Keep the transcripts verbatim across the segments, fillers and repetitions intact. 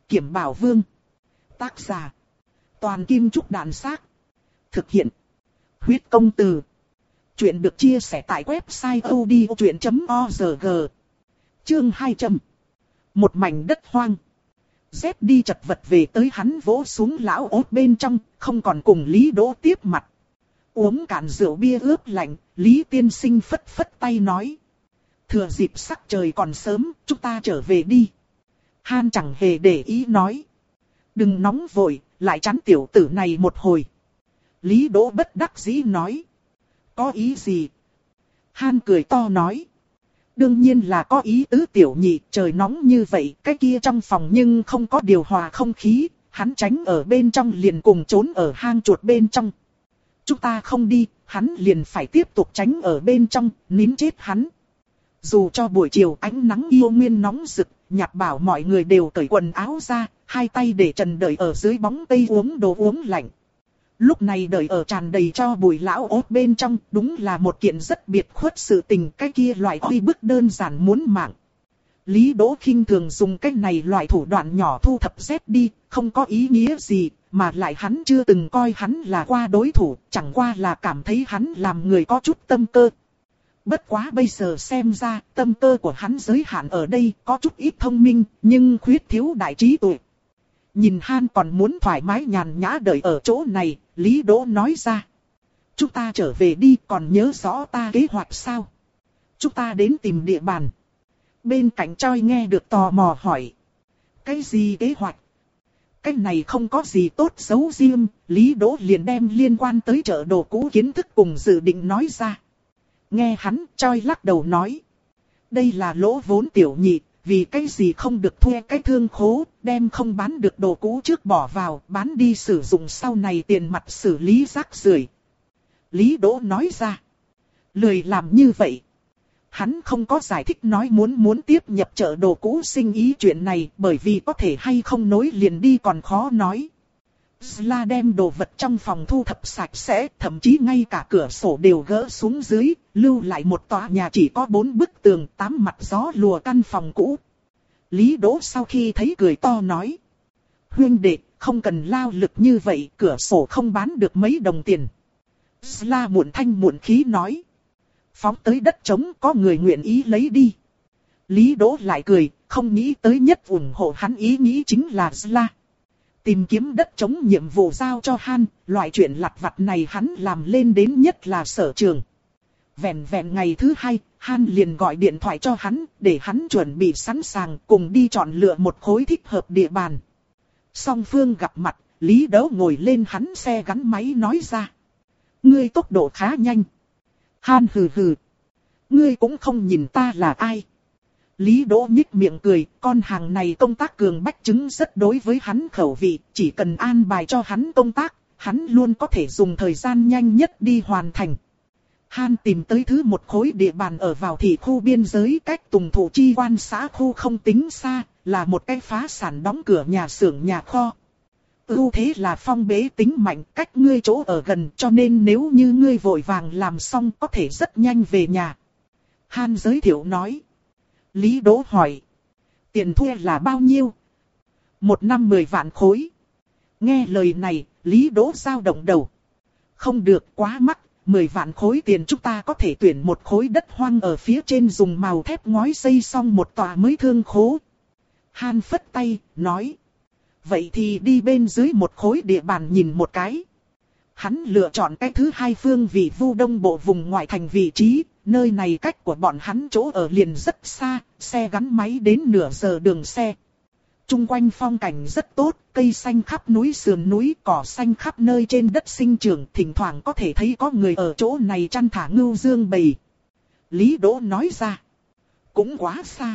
Kiểm Bảo Vương. Tác giả. Toàn Kim Trúc Đàn Xác. Thực hiện. Huyết Công Từ. Chuyện được chia sẻ tại website odchuyện chấm org. Chương hai trăm. Một mảnh đất hoang. Z đi chật vật về tới, hắn vỗ xuống lão ốt bên trong, không còn cùng Lý Đỗ tiếp mặt. Uống cạn rượu bia ướp lạnh, Lý tiên sinh phất phất tay nói. Thừa dịp sắc trời còn sớm, chúng ta trở về đi. Han chẳng hề để ý nói. Đừng nóng vội, lại chắn tiểu tử này một hồi. Lý Đỗ bất đắc dĩ nói. Có ý gì? Han cười to nói. Đương nhiên là có ý tứ tiểu nhị, trời nóng như vậy, cái kia trong phòng nhưng không có điều hòa không khí, hắn tránh ở bên trong liền cùng trốn ở hang chuột bên trong. Chúng ta không đi, hắn liền phải tiếp tục tránh ở bên trong, nín chết hắn. Dù cho buổi chiều ánh nắng yêu nguyên nóng rực, Nhạc Bảo mọi người đều cởi quần áo ra, hai tay để trần đợi ở dưới bóng cây uống đồ uống lạnh. Lúc này đợi ở tràn đầy cho bùi lão ốt bên trong, đúng là một kiện rất biệt khuất sự tình, cái kia loại uy bức đơn giản muốn mạng. Lý Đỗ khinh thường dùng cái này loại thủ đoạn nhỏ thu thập Z đi, không có ý nghĩa gì, mà lại hắn chưa từng coi hắn là qua đối thủ, chẳng qua là cảm thấy hắn làm người có chút tâm cơ. Bất quá bây giờ xem ra, tâm cơ của hắn giới hạn ở đây, có chút ít thông minh, nhưng khuyết thiếu đại trí tuệ. Nhìn Han còn muốn thoải mái nhàn nhã đợi ở chỗ này, Lý Đỗ nói ra. Chúng ta trở về đi, còn nhớ rõ ta kế hoạch sao? Chúng ta đến tìm địa bàn. Bên cạnh Choi nghe được tò mò hỏi. Cái gì kế hoạch? Cái này không có gì tốt xấu riêng, Lý Đỗ liền đem liên quan tới chợ đồ cũ kiến thức cùng dự định nói ra. Nghe hắn, Choi lắc đầu nói. Đây là lỗ vốn tiểu nhị, vì cái gì không được thuê cái thương khố, đem không bán được đồ cũ trước bỏ vào, bán đi sử dụng sau này tiền mặt xử lý rác rưởi. Lý Đỗ nói ra. Lười làm như vậy. Hắn không có giải thích nói muốn muốn tiếp nhập chợ đồ cũ sinh ý chuyện này, bởi vì có thể hay không nối liền đi còn khó nói. Sla đem đồ vật trong phòng thu thập sạch sẽ, thậm chí ngay cả cửa sổ đều gỡ xuống dưới, lưu lại một tòa nhà chỉ có bốn bức tường, tám mặt gió lùa căn phòng cũ. Lý Đỗ sau khi thấy cười to nói. Huynh đệ, không cần lao lực như vậy, cửa sổ không bán được mấy đồng tiền. Sla muộn thanh muộn khí nói. Phóng tới đất trống có người nguyện ý lấy đi. Lý Đỗ lại cười, không nghĩ tới nhất ủng hộ hắn ý nghĩ chính là Sla. Tìm kiếm đất trống nhiệm vụ giao cho Han, loại chuyện lặt vặt này hắn làm lên đến nhất là sở trường. Vẹn vẹn ngày thứ hai, Han liền gọi điện thoại cho hắn, để hắn chuẩn bị sẵn sàng cùng đi chọn lựa một khối thích hợp địa bàn. Song phương gặp mặt, Lý Đỗ ngồi lên hắn xe gắn máy nói ra. Ngươi tốc độ khá nhanh. Han hừ hừ. Ngươi cũng không nhìn ta là ai. Lý Đỗ nhích miệng cười, con hàng này công tác cường bách chứng rất đối với hắn khẩu vị, chỉ cần an bài cho hắn công tác, hắn luôn có thể dùng thời gian nhanh nhất đi hoàn thành. Han tìm tới thứ một khối địa bàn ở vào thị khu biên giới cách Tùng Thụ Chi Quan xã khu không tính xa, là một cái phá sản đóng cửa nhà xưởng nhà kho. Ưu thế là phong bế tính mạnh, cách ngươi chỗ ở gần, cho nên nếu như ngươi vội vàng làm xong có thể rất nhanh về nhà. Han giới thiệu nói. Lý Đỗ hỏi. Tiền thuê là bao nhiêu? Một năm mười vạn khối. Nghe lời này, Lý Đỗ dao động đầu. Không được, quá mắc, mười vạn khối tiền chúng ta có thể tuyển một khối đất hoang ở phía trên dùng màu thép ngói xây xong một tòa mới thương khố. Han phất tay, nói. Vậy thì đi bên dưới một khối địa bàn nhìn một cái. Hắn lựa chọn cái thứ hai phương vị Vu Đông Bộ vùng ngoại thành vị trí, nơi này cách của bọn hắn chỗ ở liền rất xa, xe gắn máy đến nửa giờ đường xe. Trung quanh phong cảnh rất tốt, cây xanh khắp núi sườn núi, cỏ xanh khắp nơi trên đất sinh trưởng, thỉnh thoảng có thể thấy có người ở chỗ này chăn thả ngưu dương bầy. Lý Đỗ nói ra. Cũng quá xa.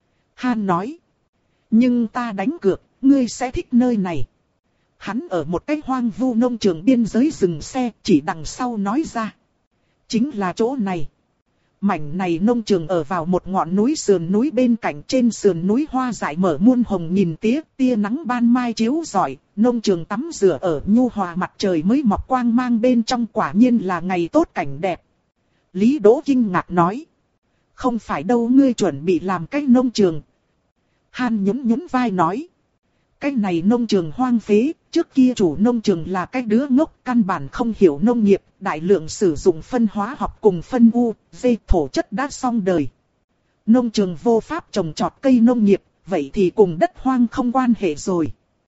Han nói. Nhưng ta đánh cược, ngươi sẽ thích nơi này. Hắn ở một cái hoang vu nông trường biên giới dừng xe, chỉ đằng sau nói ra. Chính là chỗ này. Mảnh này nông trường ở vào một ngọn núi sườn núi bên cạnh, trên sườn núi hoa dại mở muôn hồng nghìn tía, tia nắng ban mai chiếu rọi, nông trường tắm rửa ở nhu hòa mặt trời mới mọc quang mang bên trong, quả nhiên là ngày tốt cảnh đẹp. Lý Đỗ kinh ngạc nói. Không phải đâu, ngươi chuẩn bị làm cái nông trường. Han nhún nhún vai nói. cái này nông trường hoang phế, trước kia chủ nông trường là cái đứa ngốc căn bản không hiểu nông nghiệp, đại lượng sử dụng phân hóa học cùng phân u, vê thổ chất đã xong đời. Nông trường vô pháp trồng trọt cây nông nghiệp, vậy thì cùng đất hoang không quan hệ rồi.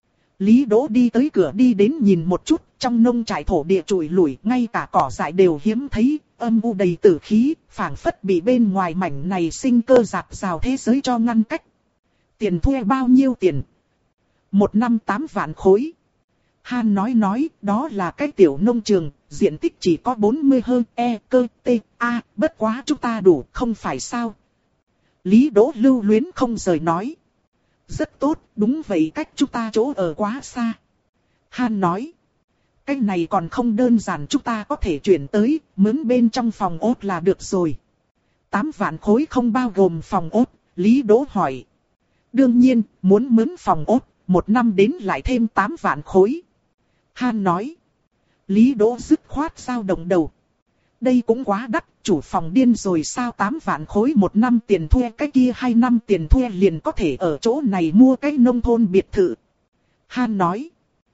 Lý Đỗ đi tới cửa đi đến nhìn một chút, trong nông trại thổ địa trụi lủi, ngay cả cỏ dại đều hiếm thấy, âm u đầy tử khí, phảng phất bị bên ngoài mảnh này sinh cơ rạc rào thế giới cho ngăn cách. Tiền thuê bao nhiêu tiền? Một năm tám vạn khối. Han nói nói, đó là cái tiểu nông trường, diện tích chỉ có bốn mươi hơn e cơ t a, bất quá chúng ta đủ, không phải sao? Lý Đỗ lưu luyến không rời nói. Rất tốt, đúng vậy, cách chúng ta chỗ ở quá xa. Han nói. Cái này còn không đơn giản, chúng ta có thể chuyển tới, mướn bên trong phòng ốt là được rồi. Tám vạn khối không bao gồm phòng ốt, Lý Đỗ hỏi. Đương nhiên, muốn mướn phòng ốt, một năm đến lại thêm tám vạn khối. Han nói. Lý Đỗ dứt khoát dao động đầu. Đây cũng quá đắt, chủ phòng điên rồi sao, tám vạn khối một năm tiền thuê, cái kia hai năm tiền thuê liền có thể ở chỗ này mua cái nông thôn biệt thự. Han nói.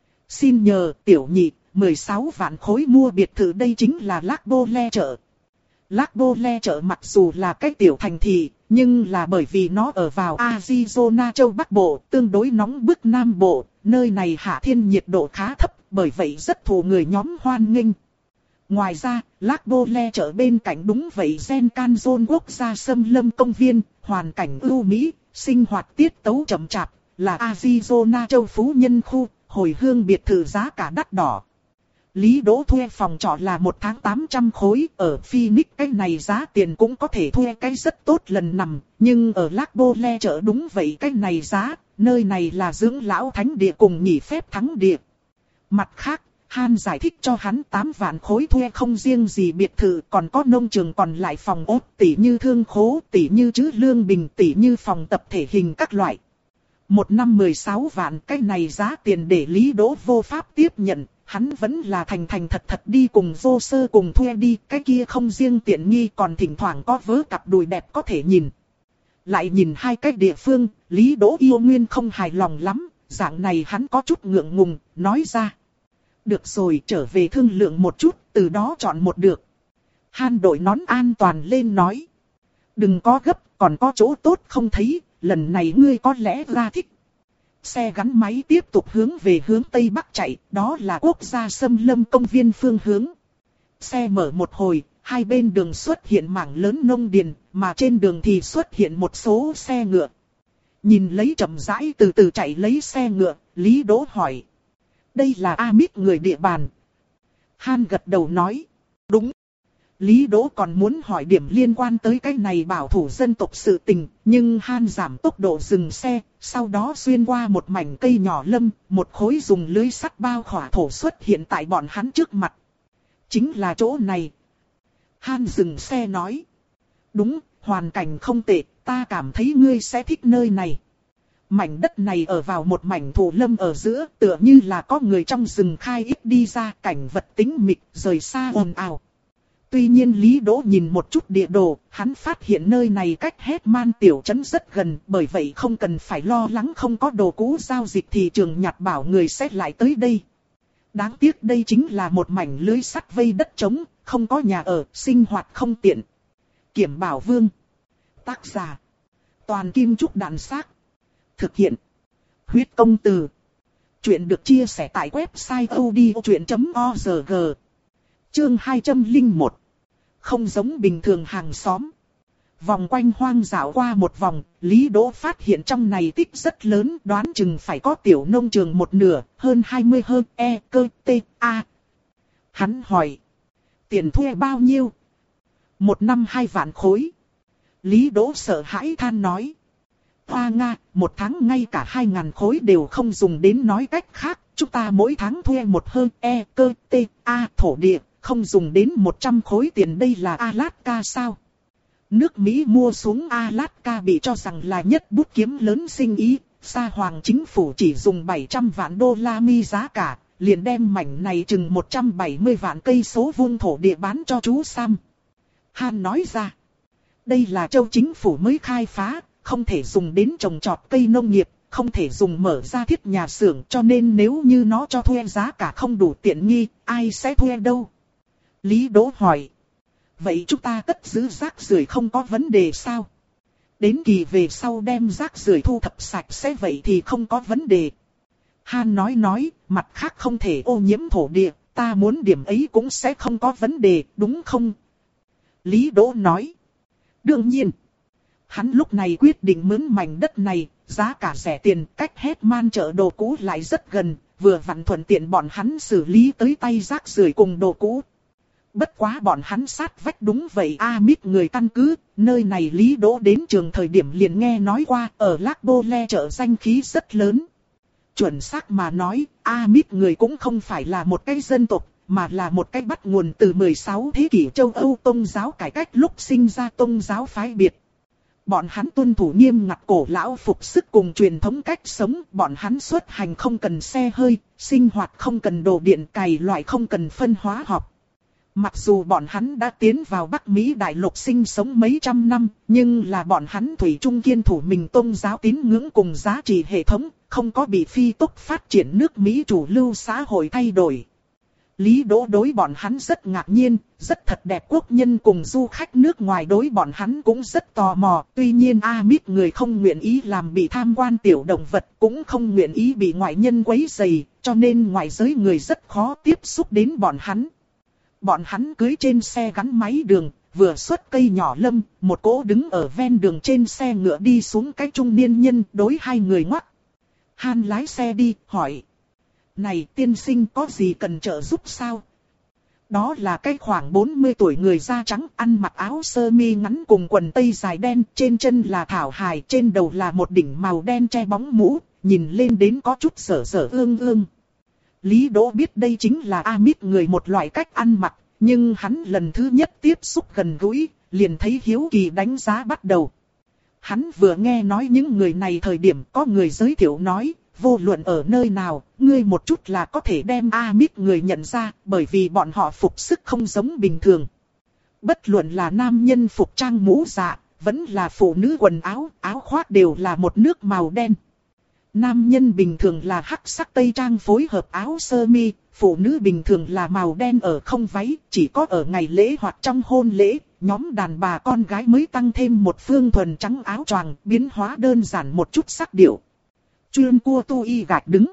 Xin nhờ tiểu nhị, mười sáu vạn khối mua biệt thự, đây chính là Lác Bô Le chợ. Lác Bô Le chợ mặc dù là cái tiểu thành thị, nhưng là bởi vì nó ở vào Arizona châu Bắc Bộ, tương đối nóng bức Nam Bộ, nơi này hạ thiên nhiệt độ khá thấp, bởi vậy rất thụ người nhóm hoan nghênh. Ngoài ra, Lác Bô Le chợ bên cạnh đúng vậy Gen Canyon quốc gia xâm lâm công viên, hoàn cảnh ưu mỹ, sinh hoạt tiết tấu chậm chạp, là Arizona châu phú nhân khu, hồi hương biệt thự giá cả đắt đỏ. Lý Đỗ thuê phòng trọ là một tháng tám trăm khối, ở Phoenix cái này giá tiền cũng có thể thuê cái rất tốt lần nằm, nhưng ở Lác Bô Le chợ đúng vậy cái này giá, nơi này là dưỡng lão thánh địa cùng nghỉ phép thắng địa. Mặt khác, Han giải thích cho hắn tám vạn khối thuê không riêng gì biệt thự, còn có nông trường còn lại phòng ốt, tỉ như thương khố, tỉ như trữ lương bình, tỉ như phòng tập thể hình các loại. Một năm mười sáu vạn, cái này giá tiền để Lý Đỗ vô pháp tiếp nhận, hắn vẫn là thành thành thật thật đi cùng Vô Sơ cùng thuê đi, cái kia không riêng tiện nghi còn thỉnh thoảng có vớ cặp đùi đẹp có thể nhìn. Lại nhìn hai cái địa phương, Lý Đỗ yêu nguyên không hài lòng lắm, dạng này hắn có chút ngượng ngùng, nói ra. Được rồi, trở về thương lượng một chút, từ đó chọn một được. Han đội nón an toàn lên nói. Đừng có gấp, còn có chỗ tốt không thấy, lần này ngươi có lẽ ra thích. Xe gắn máy tiếp tục hướng về hướng Tây Bắc chạy, đó là quốc gia xâm lâm công viên phương hướng. Xe mở một hồi, hai bên đường xuất hiện mảng lớn nông điền, mà trên đường thì xuất hiện một số xe ngựa. Nhìn lấy chậm rãi từ từ chạy lấy xe ngựa, Lý Đỗ hỏi. Đây là Amish người địa bàn. Han gật đầu nói. Đúng. Lý Đỗ còn muốn hỏi điểm liên quan tới cái này bảo thủ dân tộc sự tình, nhưng Han giảm tốc độ dừng xe, sau đó xuyên qua một mảnh cây nhỏ lâm, một khối dùng lưới sắt bao khỏa thổ xuất hiện tại bọn hắn trước mặt. Chính là chỗ này. Han dừng xe nói. Đúng, hoàn cảnh không tệ, ta cảm thấy ngươi sẽ thích nơi này. Mảnh đất này ở vào một mảnh thổ lâm ở giữa, tựa như là có người trong rừng khai ít đi ra, cảnh vật tĩnh mịch, rời xa ồn ào. Tuy nhiên Lý Đỗ nhìn một chút địa đồ, hắn phát hiện nơi này cách Hetman tiểu trấn rất gần, bởi vậy không cần phải lo lắng không có đồ cũ giao dịch thị trường nhặt bảo người sẽ lại tới đây. Đáng tiếc đây chính là một mảnh lưới sắt vây đất trống, không có nhà ở, sinh hoạt không tiện. Kiểm Bảo Vương. Tác giả. Toàn Kim Trúc Đàn Xác. Thực hiện. Huyết Công Từ. Chuyện được chia sẻ tại website odchuyện chấm org. Chương hai trăm lẻ một. Không giống bình thường hàng xóm. Vòng quanh hoang dạo qua một vòng, Lý Đỗ phát hiện trong này tích rất lớn, đoán chừng phải có tiểu nông trường một nửa, hơn hai mươi hơn e cơ t a. Hắn hỏi. Tiền thuê bao nhiêu? Một năm hai vạn khối. Lý Đỗ sợ hãi than nói. Hoa Nga, một tháng ngay cả hai ngàn khối đều không dùng đến, nói cách khác, chúng ta mỗi tháng thuê một hơn e cơ t a thổ địa, không dùng đến một trăm khối tiền, đây là Alaska sao? Nước Mỹ mua xuống Alaska bị cho rằng là nhất bút kiếm lớn sinh ý, Sa Hoàng chính phủ chỉ dùng bảy trăm vạn đô la Mi giá cả, liền đem mảnh này chừng một trăm bảy mươi vạn cây số vuông thổ địa bán cho chú Sam. Han nói ra, đây là châu chính phủ mới khai phá, không thể dùng đến trồng trọt cây nông nghiệp, không thể dùng mở ra thiết nhà xưởng, cho nên nếu như nó cho thuê giá cả không đủ tiện nghi, ai sẽ thuê đâu? Lý Đỗ hỏi. Vậy chúng ta cất giữ rác rưởi không có vấn đề sao? Đến kỳ về sau đem rác rưởi thu thập sạch sẽ vậy thì không có vấn đề. Han nói nói, mặt khác không thể ô nhiễm thổ địa, ta muốn điểm ấy cũng sẽ không có vấn đề, đúng không? Lý Đỗ nói. Đương nhiên. Hắn lúc này quyết định mướn mảnh đất này, giá cả rẻ tiền, cách Hetman chợ đồ cũ lại rất gần, vừa vặn thuận tiện bọn hắn xử lý tới tay rác rưởi cùng đồ cũ. Bất quá bọn hắn sát vách đúng vậy Amit người căn cứ, nơi này Lý Đỗ đến trường thời điểm liền nghe nói qua, ở Lac Bole chợ danh khí rất lớn. Chuẩn xác mà nói, Amit người cũng không phải là một cái dân tộc, mà là một cái bắt nguồn từ mười sáu thế kỷ châu Âu tôn giáo cải cách lúc sinh ra tôn giáo phái biệt. Bọn hắn tuân thủ nghiêm ngặt cổ lão phục sức cùng truyền thống cách sống, bọn hắn xuất hành không cần xe hơi, sinh hoạt không cần đồ điện cày loại không cần phân hóa học. Mặc dù bọn hắn đã tiến vào Bắc Mỹ đại lục sinh sống mấy trăm năm, nhưng là bọn hắn thủy chung kiên thủ mình tôn giáo tín ngưỡng cùng giá trị hệ thống, không có bị phi tốc phát triển nước Mỹ chủ lưu xã hội thay đổi. Lý Đỗ đối bọn hắn rất ngạc nhiên, rất thật đẹp quốc nhân cùng du khách nước ngoài đối bọn hắn cũng rất tò mò. Tuy nhiên Amit người không nguyện ý làm bị tham quan tiểu động vật, cũng không nguyện ý bị ngoại nhân quấy rầy, cho nên ngoại giới người rất khó tiếp xúc đến bọn hắn. Bọn hắn cưới trên xe gắn máy đường, vừa xuất cây nhỏ lâm, một cỗ đứng ở ven đường trên xe ngựa đi xuống cái trung niên nhân đối hai người ngoắc. Han lái xe đi, hỏi. Này tiên sinh có gì cần trợ giúp sao? Đó là cái khoảng bốn mươi tuổi người da trắng ăn mặc áo sơ mi ngắn cùng quần tây dài đen, trên chân là thảo hài, trên đầu là một đỉnh màu đen che bóng mũ, nhìn lên đến có chút sở sở ương ương. Lý Đỗ biết đây chính là Amit người một loại cách ăn mặc, nhưng hắn lần thứ nhất tiếp xúc gần gũi, liền thấy hiếu kỳ đánh giá bắt đầu. Hắn vừa nghe nói những người này thời điểm có người giới thiệu nói, vô luận ở nơi nào, ngươi một chút là có thể đem Amit người nhận ra, bởi vì bọn họ phục sức không giống bình thường. Bất luận là nam nhân phục trang mũ dạ, vẫn là phụ nữ quần áo, áo khoác đều là một nước màu đen. Nam nhân bình thường là hắc sắc tây trang phối hợp áo sơ mi, phụ nữ bình thường là màu đen ở không váy, chỉ có ở ngày lễ hoặc trong hôn lễ, nhóm đàn bà con gái mới tăng thêm một phương thuần trắng áo choàng, biến hóa đơn giản một chút sắc điệu. Chuyên cua tu y gạch đứng.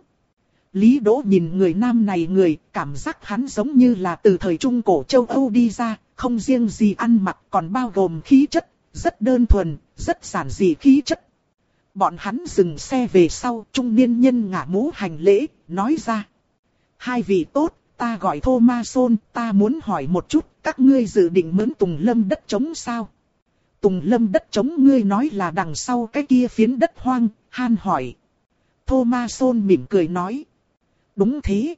Lý Đỗ nhìn người nam này người, cảm giác hắn giống như là từ thời Trung Cổ châu Âu đi ra, không riêng gì ăn mặc còn bao gồm khí chất, rất đơn thuần, rất giản dị khí chất. Bọn hắn dừng xe về sau, trung niên nhân ngả mũ hành lễ, nói ra. Hai vị tốt, ta gọi Thomason, ta muốn hỏi một chút, các ngươi dự định mướn Tùng Lâm đất trống sao? Tùng Lâm đất trống ngươi nói là đằng sau cái kia phiến đất hoang, Han hỏi. Thomason mỉm cười nói. Đúng thế.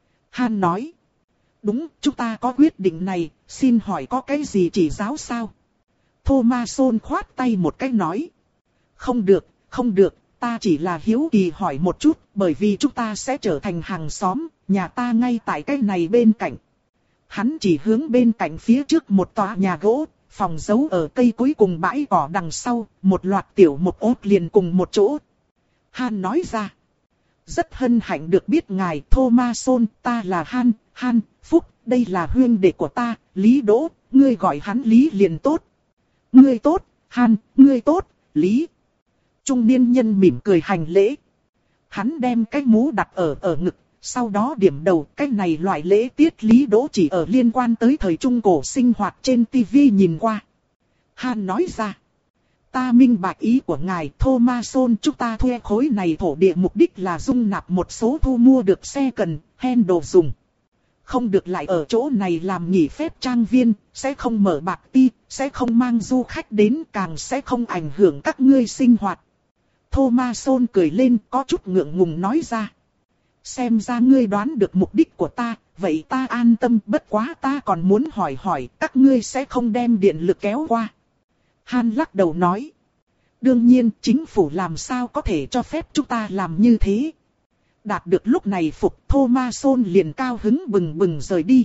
Han nói. Đúng, chúng ta có quyết định này, xin hỏi có cái gì chỉ giáo sao? Thomason khoát tay một cái nói. Không được, không được, ta chỉ là hiếu kỳ hỏi một chút, bởi vì chúng ta sẽ trở thành hàng xóm, nhà ta ngay tại cái này bên cạnh. Hắn chỉ hướng bên cạnh phía trước một tòa nhà gỗ, phòng giấu ở cây cuối cùng bãi cỏ đằng sau, một loạt tiểu một ốt liền cùng một chỗ. Han nói ra. Rất hân hạnh được biết ngài Thomason, ta là Han, Han, Phúc, đây là huynh đệ của ta, Lý Đỗ, ngươi gọi hắn Lý liền tốt. Ngươi tốt, Han, ngươi tốt, Lý. Trung niên nhân mỉm cười hành lễ. Hắn đem cái mũ đặt ở ở ngực, sau đó điểm đầu, cái này loại lễ tiết Lý Đỗ chỉ ở liên quan tới thời Trung Cổ sinh hoạt trên tivi nhìn qua. Han nói ra. Ta minh bạch ý của ngài Thomason, chúng ta thuê khối này thổ địa mục đích là dung nạp một số thu mua được xe cần, hen đồ dùng. Không được lại ở chỗ này làm nghỉ phép trang viên, sẽ không mở bạc ti, sẽ không mang du khách đến, càng sẽ không ảnh hưởng các ngươi sinh hoạt. Thomason cười lên có chút ngượng ngùng nói ra. Xem ra ngươi đoán được mục đích của ta, vậy ta an tâm, bất quá ta còn muốn hỏi hỏi các ngươi sẽ không đem điện lực kéo qua. Han lắc đầu nói. Đương nhiên chính phủ làm sao có thể cho phép chúng ta làm như thế. Đạt được lúc này Phục Thomason liền cao hứng bừng bừng rời đi.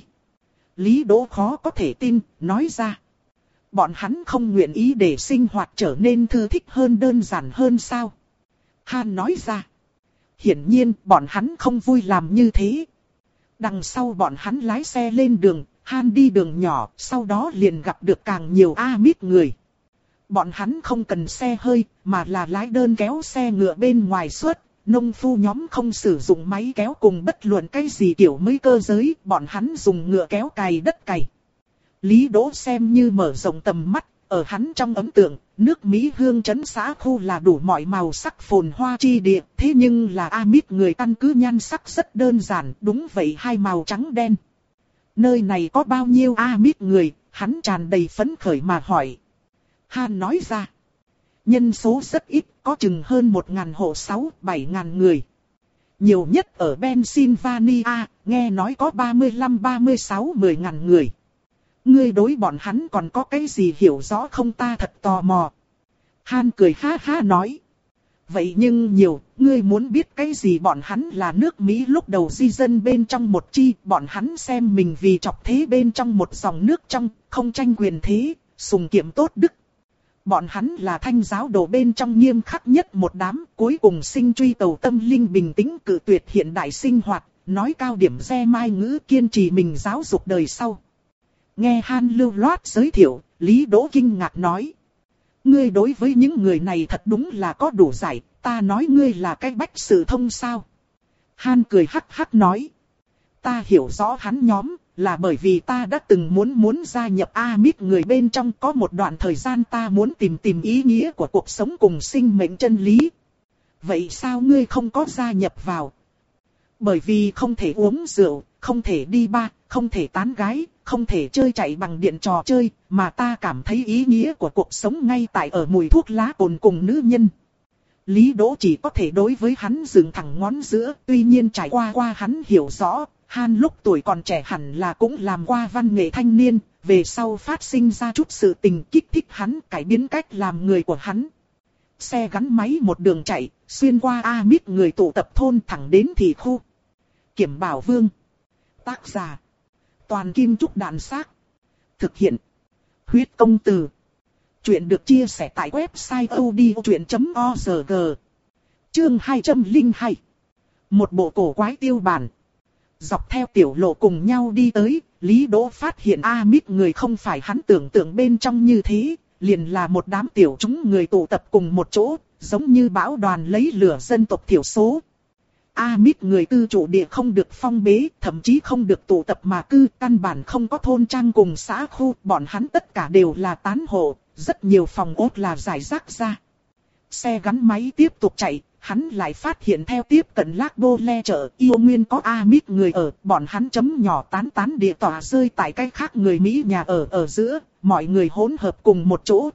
Lý Đỗ khó có thể tin, nói ra. Bọn hắn không nguyện ý để sinh hoạt trở nên thư thích hơn đơn giản hơn sao. Han nói ra. Hiển nhiên bọn hắn không vui làm như thế. Đằng sau bọn hắn lái xe lên đường, Han đi đường nhỏ, sau đó liền gặp được càng nhiều Amit người. Bọn hắn không cần xe hơi, mà là lái đơn kéo xe ngựa bên ngoài suốt. Nông phu nhóm không sử dụng máy kéo cùng bất luận cái gì kiểu mới cơ giới, bọn hắn dùng ngựa kéo cày đất cày. Lý Đỗ xem như mở rộng tầm mắt, ở hắn trong ấn tượng, nước Mỹ hương trấn xã khu là đủ mọi màu sắc phồn hoa chi địa, thế nhưng là Amit người căn cứ nhan sắc rất đơn giản, đúng vậy hai màu trắng đen. Nơi này có bao nhiêu Amit người, hắn tràn đầy phấn khởi mà hỏi. Han nói ra, nhân số rất ít, có chừng hơn một ngàn hộ sáu, bảy ngàn người. Nhiều nhất ở Pennsylvania, nghe nói có ba mươi lăm, ba mươi sáu, mười ngàn người. Ngươi đối bọn hắn còn có cái gì hiểu rõ không, ta thật tò mò. Han cười ha ha nói. Vậy nhưng nhiều, ngươi muốn biết cái gì, bọn hắn là nước Mỹ lúc đầu di dân bên trong một chi, bọn hắn xem mình vì chọc thế bên trong một dòng nước trong, không tranh quyền thế, sùng kiệm tốt đức. Bọn hắn là thanh giáo đồ bên trong nghiêm khắc nhất một đám, cuối cùng sinh truy cầu tâm linh bình tĩnh cự tuyệt hiện đại sinh hoạt, nói cao điểm re mai ngữ, kiên trì mình giáo dục đời sau. Nghe Han lưu loát giới thiệu, Lý Đỗ kinh ngạc nói. Ngươi đối với những người này thật đúng là có đủ giải, ta nói ngươi là cái bách sự thông sao. Han cười hắc hắc nói. Ta hiểu rõ hắn nhóm, là bởi vì ta đã từng muốn muốn gia nhập Amit người bên trong, có một đoạn thời gian ta muốn tìm tìm ý nghĩa của cuộc sống cùng sinh mệnh chân lý. Vậy sao ngươi không có gia nhập vào? Bởi vì không thể uống rượu, không thể đi bar, không thể tán gái, không thể chơi chạy bằng điện trò chơi, mà ta cảm thấy ý nghĩa của cuộc sống ngay tại ở mùi thuốc lá cồn cùng nữ nhân. Lý Đỗ chỉ có thể đối với hắn dừng thẳng ngón giữa, tuy nhiên trải qua qua hắn hiểu rõ, Han lúc tuổi còn trẻ hẳn là cũng làm qua văn nghệ thanh niên, về sau phát sinh ra chút sự tình kích thích hắn cải biến cách làm người của hắn. Xe gắn máy một đường chạy, xuyên qua Amit người tụ tập thôn thẳng đến thị khu. Kiểm Bảo Vương. Tác giả. Toàn Kim Trúc Đàn Xác. Thực hiện. Huyết Công Từ. Chuyện được chia sẻ tại website odchuyện chấm org. Chương hai trăm lẻ hai. Một bộ cổ quái tiêu bản. Dọc theo tiểu lộ cùng nhau đi tới, Lý Đỗ phát hiện Amit người không phải hắn tưởng tượng bên trong như thế, liền là một đám tiểu chúng người tụ tập cùng một chỗ, giống như bão đoàn lấy lửa dân tộc thiểu số. Amit người cư trụ địa không được phong bế, thậm chí không được tụ tập mà cư, căn bản không có thôn trang cùng xã khu, bọn hắn tất cả đều là tán hộ, rất nhiều phòng ốt là rải rác ra. Xe gắn máy tiếp tục chạy, hắn lại phát hiện theo tiếp cận Lac Bô Le chợ yêu nguyên có Amit người ở, bọn hắn chấm nhỏ tán tán địa tỏa rơi tại cái khác người Mỹ nhà ở ở giữa, mọi người hỗn hợp cùng một chỗ.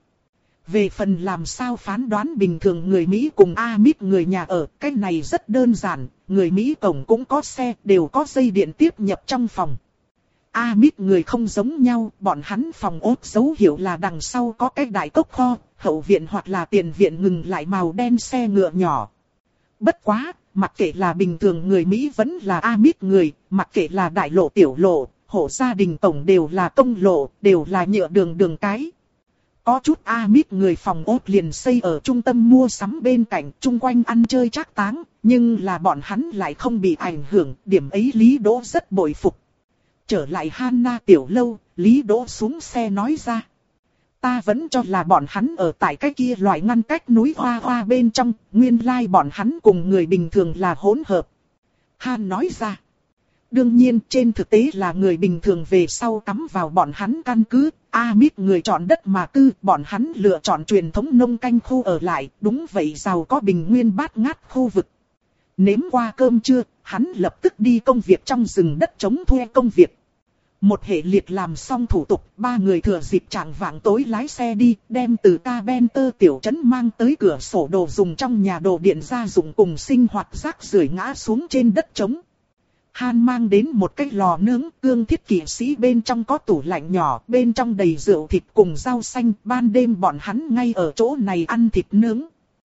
Về phần làm sao phán đoán bình thường người Mỹ cùng Amit người nhà ở, cái này rất đơn giản, người Mỹ cổng cũng có xe, đều có dây điện tiếp nhập trong phòng. Amit người không giống nhau, bọn hắn phòng ốt dấu hiệu là đằng sau có cái đại cốc kho, hậu viện hoặc là tiền viện ngừng lại màu đen xe ngựa nhỏ. Bất quá, mặc kệ là bình thường người Mỹ vẫn là Amit người, mặc kệ là đại lộ tiểu lộ, hộ gia đình tổng đều là công lộ, đều là nhựa đường đường cái. Có chút Amit người phòng ốt liền xây ở trung tâm mua sắm bên cạnh, chung quanh ăn chơi trác táng, nhưng là bọn hắn lại không bị ảnh hưởng, điểm ấy Lý Đỗ rất bội phục. Trở lại Hanna tiểu lâu, Lý Đỗ xuống xe nói ra. Ta vẫn cho là bọn hắn ở tại cái kia loại ngăn cách núi hoa hoa bên trong, nguyên lai bọn hắn cùng người bình thường là hỗn hợp. Han nói ra. Đương nhiên trên thực tế là người bình thường về sau cắm vào bọn hắn căn cứ, Amit người chọn đất mà cư, bọn hắn lựa chọn truyền thống nông canh khu ở lại, đúng vậy giàu có bình nguyên bát ngát khu vực. Nếm qua cơm trưa, hắn lập tức đi công việc trong rừng đất chống thuê công việc. Một hệ liệt làm xong thủ tục, ba người thừa dịp chạng vạng tối lái xe đi, đem từ Carpenter tiểu trấn mang tới cửa sổ đồ dùng trong nhà đồ điện gia dụng cùng sinh hoạt rác rưởi ngã xuống trên đất trống. Han mang đến một cái lò nướng, cương thiết kỵ sĩ bên trong có tủ lạnh nhỏ, bên trong đầy rượu thịt cùng rau xanh, ban đêm bọn hắn ngay ở chỗ này ăn thịt nướng.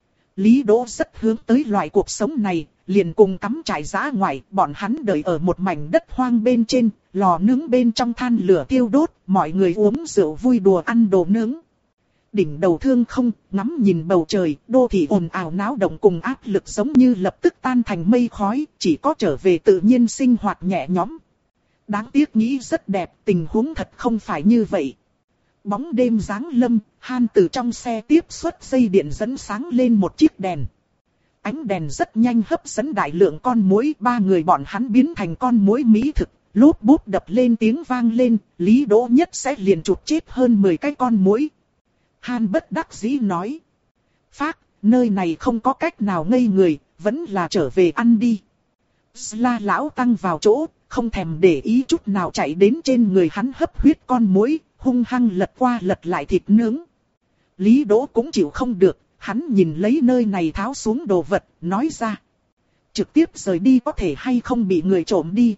Lý Đỗ rất hướng tới loại cuộc sống này, liền cùng cắm trại dã ngoại, bọn hắn đợi ở một mảnh đất hoang bên trên, lò nướng bên trong than lửa thiêu đốt, mọi người uống rượu vui đùa ăn đồ nướng. đỉnh đầu thương không, ngắm nhìn bầu trời, đô thị ồn ào náo động cùng áp lực giống như lập tức tan thành mây khói, chỉ có trở về tự nhiên sinh hoạt nhẹ nhõm. Đáng tiếc nghĩ rất đẹp, tình huống thật không phải như vậy. Bóng đêm giáng lâm, Han từ trong xe tiếp xuất dây điện dẫn sáng lên một chiếc đèn. Ánh đèn rất nhanh hấp dẫn đại lượng con muỗi, ba người bọn hắn biến thành con muỗi mỹ thực, lốp bốp đập lên tiếng vang lên, Lý Đỗ Nhất sẽ liền chụp chết hơn mười cái con muỗi. Han bất đắc dĩ nói. Phác, nơi này không có cách nào ngây người, vẫn là trở về ăn đi. Sla lão tăng vào chỗ, không thèm để ý chút nào chạy đến trên người hắn hấp huyết con muỗi, hung hăng lật qua lật lại thịt nướng. Lý Đỗ cũng chịu không được, hắn nhìn lấy nơi này tháo xuống đồ vật, nói ra. Trực tiếp rời đi có thể hay không bị người trộm đi.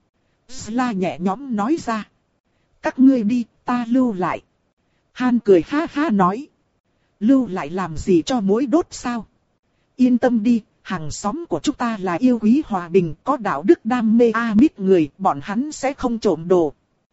Sla nhẹ nhõm nói ra. Các ngươi đi, ta lưu lại. Han cười ha ha nói. Lưu lại làm gì cho muỗi đốt sao? Yên tâm đi, hàng xóm của chúng ta là yêu quý hòa bình, có đạo đức đam mê Amít người, bọn hắn sẽ không trộm đồ.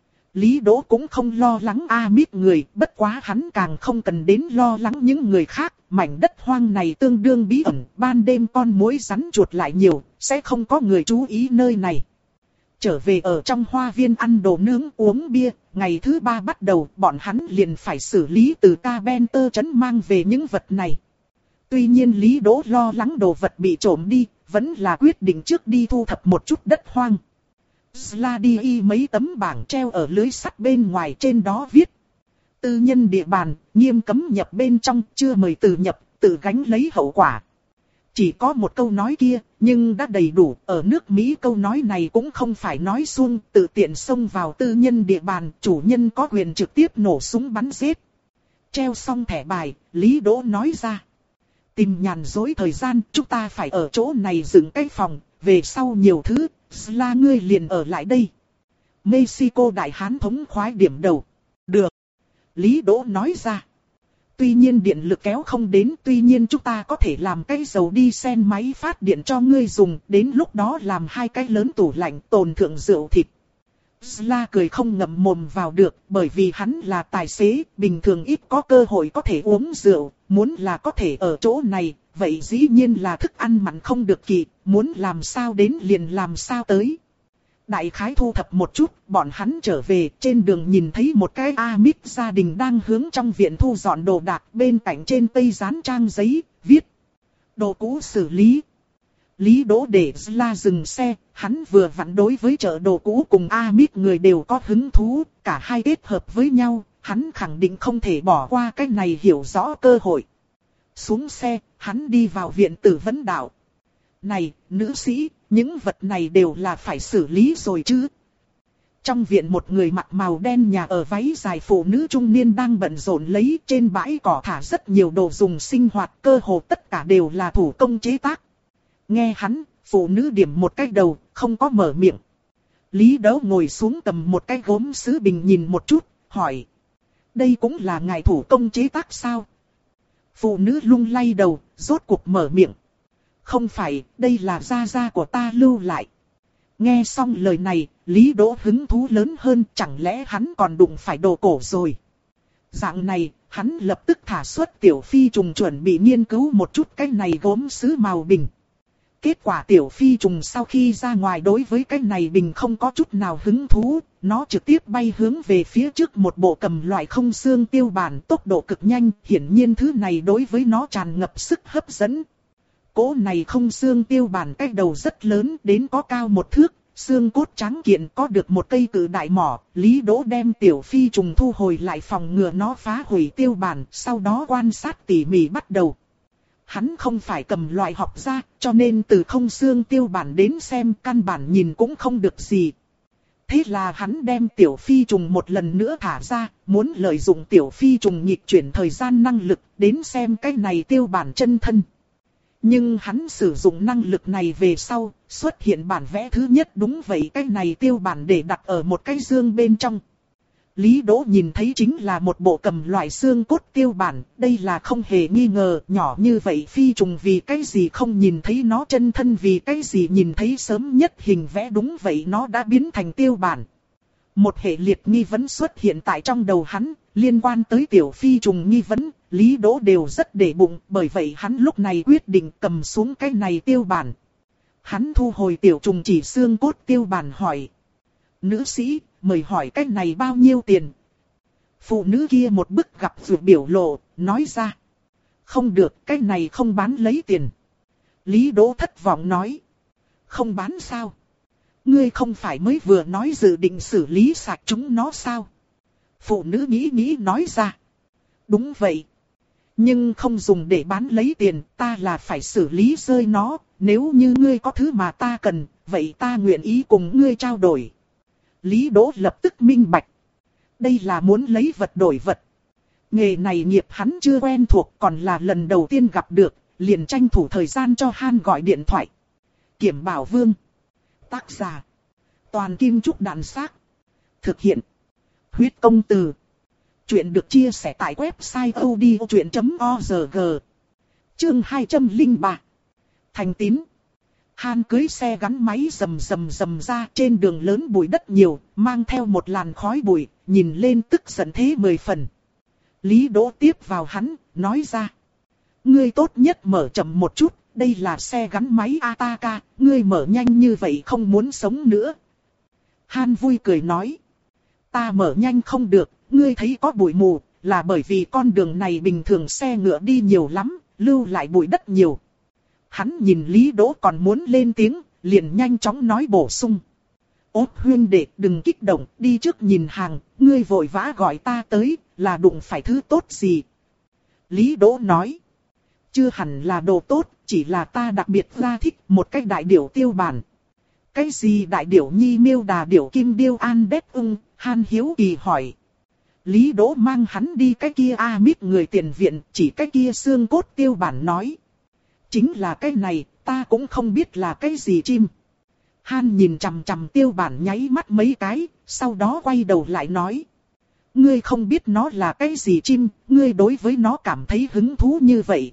Lý Đỗ cũng không lo lắng Amít người, bất quá hắn càng không cần đến lo lắng những người khác. Mảnh đất hoang này tương đương bí ẩn, ban đêm con muỗi rắn chuột lại nhiều, sẽ không có người chú ý nơi này. Trở về ở trong hoa viên ăn đồ nướng uống bia, ngày thứ ba bắt đầu bọn hắn liền phải xử lý từ Carpenter trấn mang về những vật này. Tuy nhiên Lý Đỗ lo lắng đồ vật bị trộm đi, vẫn là quyết định trước đi thu thập một chút đất hoang. Sla đi y mấy tấm bảng treo ở lưới sắt bên ngoài, trên đó viết. Tư nhân địa bàn, nghiêm cấm nhập bên trong, chưa mời từ nhập, tự gánh lấy hậu quả. Chỉ có một câu nói kia, nhưng đã đầy đủ, ở nước Mỹ câu nói này cũng không phải nói suông, tự tiện xông vào tư nhân địa bàn, chủ nhân có quyền trực tiếp nổ súng bắn giết. Treo xong thẻ bài, Lý Đỗ nói ra. Tìm nhàn dối thời gian, chúng ta phải ở chỗ này dựng cái phòng, về sau nhiều thứ, Sla ngươi liền ở lại đây. Mexico đại hán thống khoái điểm đầu. Được. Lý Đỗ nói ra. Tuy nhiên điện lực kéo không đến, tuy nhiên chúng ta có thể làm cái dầu đi sen máy phát điện cho ngươi dùng, đến lúc đó làm hai cái lớn tủ lạnh tồn thượng rượu thịt. Sla cười không ngậm mồm vào được, bởi vì hắn là tài xế, bình thường ít có cơ hội có thể uống rượu, muốn là có thể ở chỗ này, vậy dĩ nhiên là thức ăn mặn không được kỵ, muốn làm sao đến liền làm sao tới. Đại khái thu thập một chút, bọn hắn trở về, trên đường nhìn thấy một cái Amít gia đình đang hướng trong viện thu dọn đồ đạc, bên cạnh trên tây dán trang giấy, viết. Đồ cũ xử lý. Lý Đỗ để Sla dừng xe, hắn vừa vặn đối với chợ đồ cũ cùng Amít người đều có hứng thú, cả hai kết hợp với nhau, hắn khẳng định không thể bỏ qua cái này hiểu rõ cơ hội. Xuống xe, hắn đi vào viện tử vấn đạo. Này, nữ sĩ, những vật này đều là phải xử lý rồi chứ? Trong viện một người mặc màu đen nhà ở váy dài phụ nữ trung niên đang bận rộn lấy, trên bãi cỏ thả rất nhiều đồ dùng sinh hoạt, cơ hồ tất cả đều là thủ công chế tác. Nghe hắn, phụ nữ điểm một cái đầu, không có mở miệng. Lý Đỗ ngồi xuống cầm một cái gốm sứ bình nhìn một chút, hỏi. Đây cũng là ngài thủ công chế tác sao? Phụ nữ lung lay đầu, rốt cuộc mở miệng. Không phải, đây là gia gia của ta lưu lại. Nghe xong lời này, Lý Đỗ hứng thú lớn hơn, chẳng lẽ hắn còn đụng phải đồ cổ rồi. Dạng này, hắn lập tức thả xuất tiểu phi trùng chuẩn bị nghiên cứu một chút cái này gốm sứ màu bình. Kết quả tiểu phi trùng sau khi ra ngoài đối với cái này bình không có chút nào hứng thú, nó trực tiếp bay hướng về phía trước một bộ cầm loại không xương tiêu bản tốc độ cực nhanh, hiển nhiên thứ này đối với nó tràn ngập sức hấp dẫn. Cỗ này không xương tiêu bản cái đầu rất lớn đến có cao một thước, xương cốt trắng kiện có được một cây cự đại mỏ, Lý Đỗ đem tiểu phi trùng thu hồi lại phòng ngừa nó phá hủy tiêu bản, sau đó quan sát tỉ mỉ bắt đầu. Hắn không phải cầm loại học ra, cho nên từ không xương tiêu bản đến xem căn bản nhìn cũng không được gì. Thế là hắn đem tiểu phi trùng một lần nữa thả ra, muốn lợi dụng tiểu phi trùng nhịp chuyển thời gian năng lực đến xem cái này tiêu bản chân thân. Nhưng hắn sử dụng năng lực này về sau, xuất hiện bản vẽ thứ nhất đúng vậy cái này tiêu bản để đặt ở một cái dương bên trong. Lý Đỗ nhìn thấy chính là một bộ cầm loại xương cốt tiêu bản, đây là không hề nghi ngờ, nhỏ như vậy phi trùng vì cái gì không nhìn thấy nó chân thân, vì cái gì nhìn thấy sớm nhất hình vẽ đúng vậy nó đã biến thành tiêu bản. Một hệ liệt nghi vấn xuất hiện tại trong đầu hắn, Liên quan tới tiểu phi trùng nghi vấn, Lý Đỗ đều rất để bụng, bởi vậy hắn lúc này quyết định cầm xuống cái này tiêu bản. Hắn thu hồi tiểu trùng chỉ xương cốt tiêu bản hỏi. Nữ sĩ, mời hỏi cái này bao nhiêu tiền? Phụ nữ kia một bức gặp vượt biểu lộ, nói ra. Không được, cái này không bán lấy tiền. Lý Đỗ thất vọng nói. Không bán sao? Ngươi không phải mới vừa nói dự định xử lý sạch chúng nó sao? Phụ nữ nghĩ nghĩ nói ra. Đúng vậy. Nhưng không dùng để bán lấy tiền, ta là phải xử lý rơi nó. Nếu như ngươi có thứ mà ta cần, vậy ta nguyện ý cùng ngươi trao đổi. Lý Đỗ lập tức minh bạch. Đây là muốn lấy vật đổi vật. Nghề này nghiệp hắn chưa quen thuộc, còn là lần đầu tiên gặp được, liền tranh thủ thời gian cho Han gọi điện thoại. Kiểm Bảo Vương. Tác giả. Toàn Kim Trúc Đạn Xác. Thực hiện. Huyết Công Từ. Chuyện được chia sẻ tại website odchuyện chấm org. Chương hai trăm lẻ ba. Thành Tín. Han cưới xe gắn máy rầm rầm rầm ra, trên đường lớn bụi đất nhiều, mang theo một làn khói bụi, nhìn lên tức giận thế mười phần. Lý Đỗ tiếp vào hắn, nói ra. Ngươi tốt nhất mở chậm một chút, đây là xe gắn máy Ataka, ngươi mở nhanh như vậy không muốn sống nữa. Han vui cười nói. Ta mở nhanh không được, ngươi thấy có bụi mù, là bởi vì con đường này bình thường xe ngựa đi nhiều lắm, lưu lại bụi đất nhiều. Hắn nhìn Lý Đỗ còn muốn lên tiếng, liền nhanh chóng nói bổ sung. Ốt huyên đệ, đừng kích động, đi trước nhìn hàng, ngươi vội vã gọi ta tới, là đụng phải thứ tốt gì? Lý Đỗ nói. Chưa hẳn là đồ tốt, chỉ là ta đặc biệt ra thích một cái đại điểu tiêu bản. Cái gì đại điểu nhi miêu đà điểu kim điêu an đét ung, Han hiếu kỳ hỏi. Lý Đỗ mang hắn đi cái kia a mít người tiền viện, chỉ cái kia xương cốt tiêu bản nói. Chính là cái này, ta cũng không biết là cái gì chim. Han nhìn chằm chằm tiêu bản nháy mắt mấy cái, sau đó quay đầu lại nói. Ngươi không biết nó là cái gì chim, ngươi đối với nó cảm thấy hứng thú như vậy.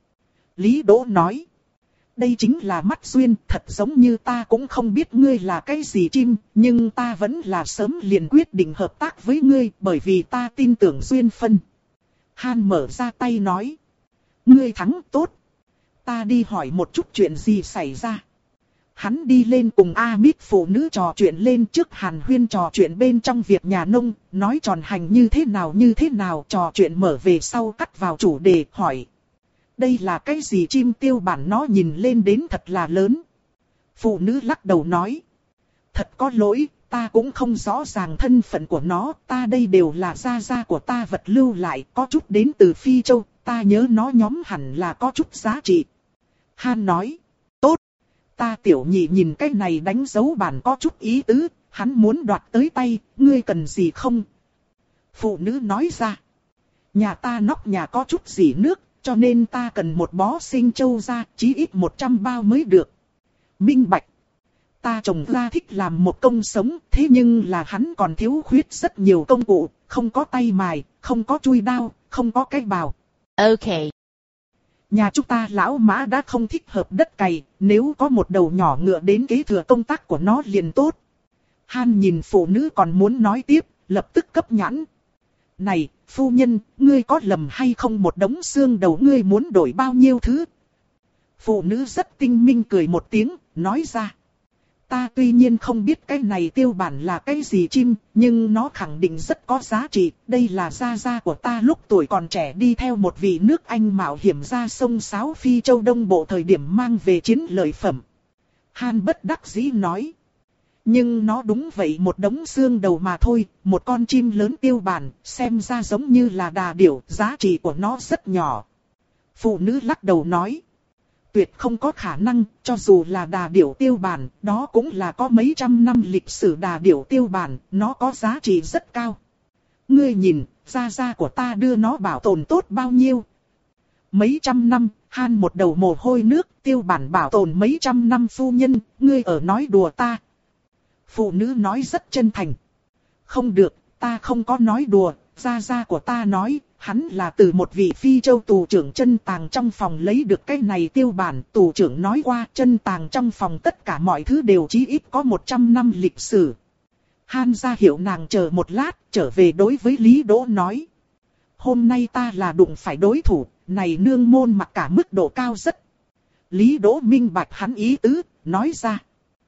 Lý Đỗ nói. Đây chính là mắt duyên, thật giống như ta cũng không biết ngươi là cái gì chim, nhưng ta vẫn là sớm liền quyết định hợp tác với ngươi, bởi vì ta tin tưởng duyên phân. Han mở ra tay nói. Ngươi thắng tốt. Ta đi hỏi một chút chuyện gì xảy ra. Hắn đi lên cùng A Mít phụ nữ trò chuyện lên trước Hàn Huyên trò chuyện bên trong việc nhà nông, nói tròn hành như thế nào như thế nào, trò chuyện mở về sau cắt vào chủ đề hỏi. Đây là cái gì chim tiêu bản, nó nhìn lên đến thật là lớn. Phụ nữ lắc đầu nói. Thật có lỗi, ta cũng không rõ ràng thân phận của nó, ta đây đều là gia gia của ta vật lưu lại, có chút đến từ Phi Châu, ta nhớ nó nhóm hẳn là có chút giá trị. Han nói. Tốt. Ta tiểu nhị nhìn cái này đánh dấu bản có chút ý tứ, hắn muốn đoạt tới tay, ngươi cần gì không? Phụ nữ nói ra. Nhà ta nóc nhà có chút gì nước, cho nên ta cần một bó sinh châu ra, chí ít một trăm bao mới được. Minh bạch. Ta chồng ra thích làm một công sống, thế nhưng là hắn còn thiếu khuyết rất nhiều công cụ, không có tay mài, không có chui đao, không có cái bào. Ok. Nhà chúng ta lão mã đã không thích hợp đất cày, nếu có một đầu nhỏ ngựa đến kế thừa công tác của nó liền tốt. Han nhìn phụ nữ còn muốn nói tiếp, lập tức cấp nhãn. Này, phu nhân, ngươi có lầm hay không, một đống xương đầu ngươi muốn đổi bao nhiêu thứ? Phụ nữ rất tinh minh cười một tiếng, nói ra. Ta tuy nhiên không biết cái này tiêu bản là cái gì chim, nhưng nó khẳng định rất có giá trị. Đây là gia gia của ta lúc tuổi còn trẻ đi theo một vị nước Anh mạo hiểm ra sông Sáo Phi Châu Đông Bộ thời điểm mang về chiến lợi phẩm. Han bất đắc dĩ nói. Nhưng nó đúng vậy, một đống xương đầu mà thôi, một con chim lớn tiêu bản, xem ra giống như là đà điểu, giá trị của nó rất nhỏ. Phụ nữ lắc đầu nói. Tuyệt không có khả năng, cho dù là đà điểu tiêu bản, đó cũng là có mấy trăm năm lịch sử đà điểu tiêu bản, nó có giá trị rất cao. Ngươi nhìn, gia gia của ta đưa nó bảo tồn tốt bao nhiêu? Mấy trăm năm, Han một đầu mồ hôi nước, tiêu bản bảo tồn mấy trăm năm, phu nhân, ngươi ở nói đùa ta. Phụ nữ nói rất chân thành. Không được, ta không có nói đùa, gia gia của ta nói, hắn là từ một vị Phi Châu tù trưởng chân tàng trong phòng lấy được cái này tiêu bản. Tù trưởng nói qua chân tàng trong phòng tất cả mọi thứ đều chí ít có một trăm năm lịch sử. Han ra hiệu nàng chờ một lát, trở về đối với Lý Đỗ nói. hôm nay ta là đụng phải đối thủ, này nương môn mặc cả mức độ cao rất. Lý Đỗ minh bạch hắn ý tứ, nói ra.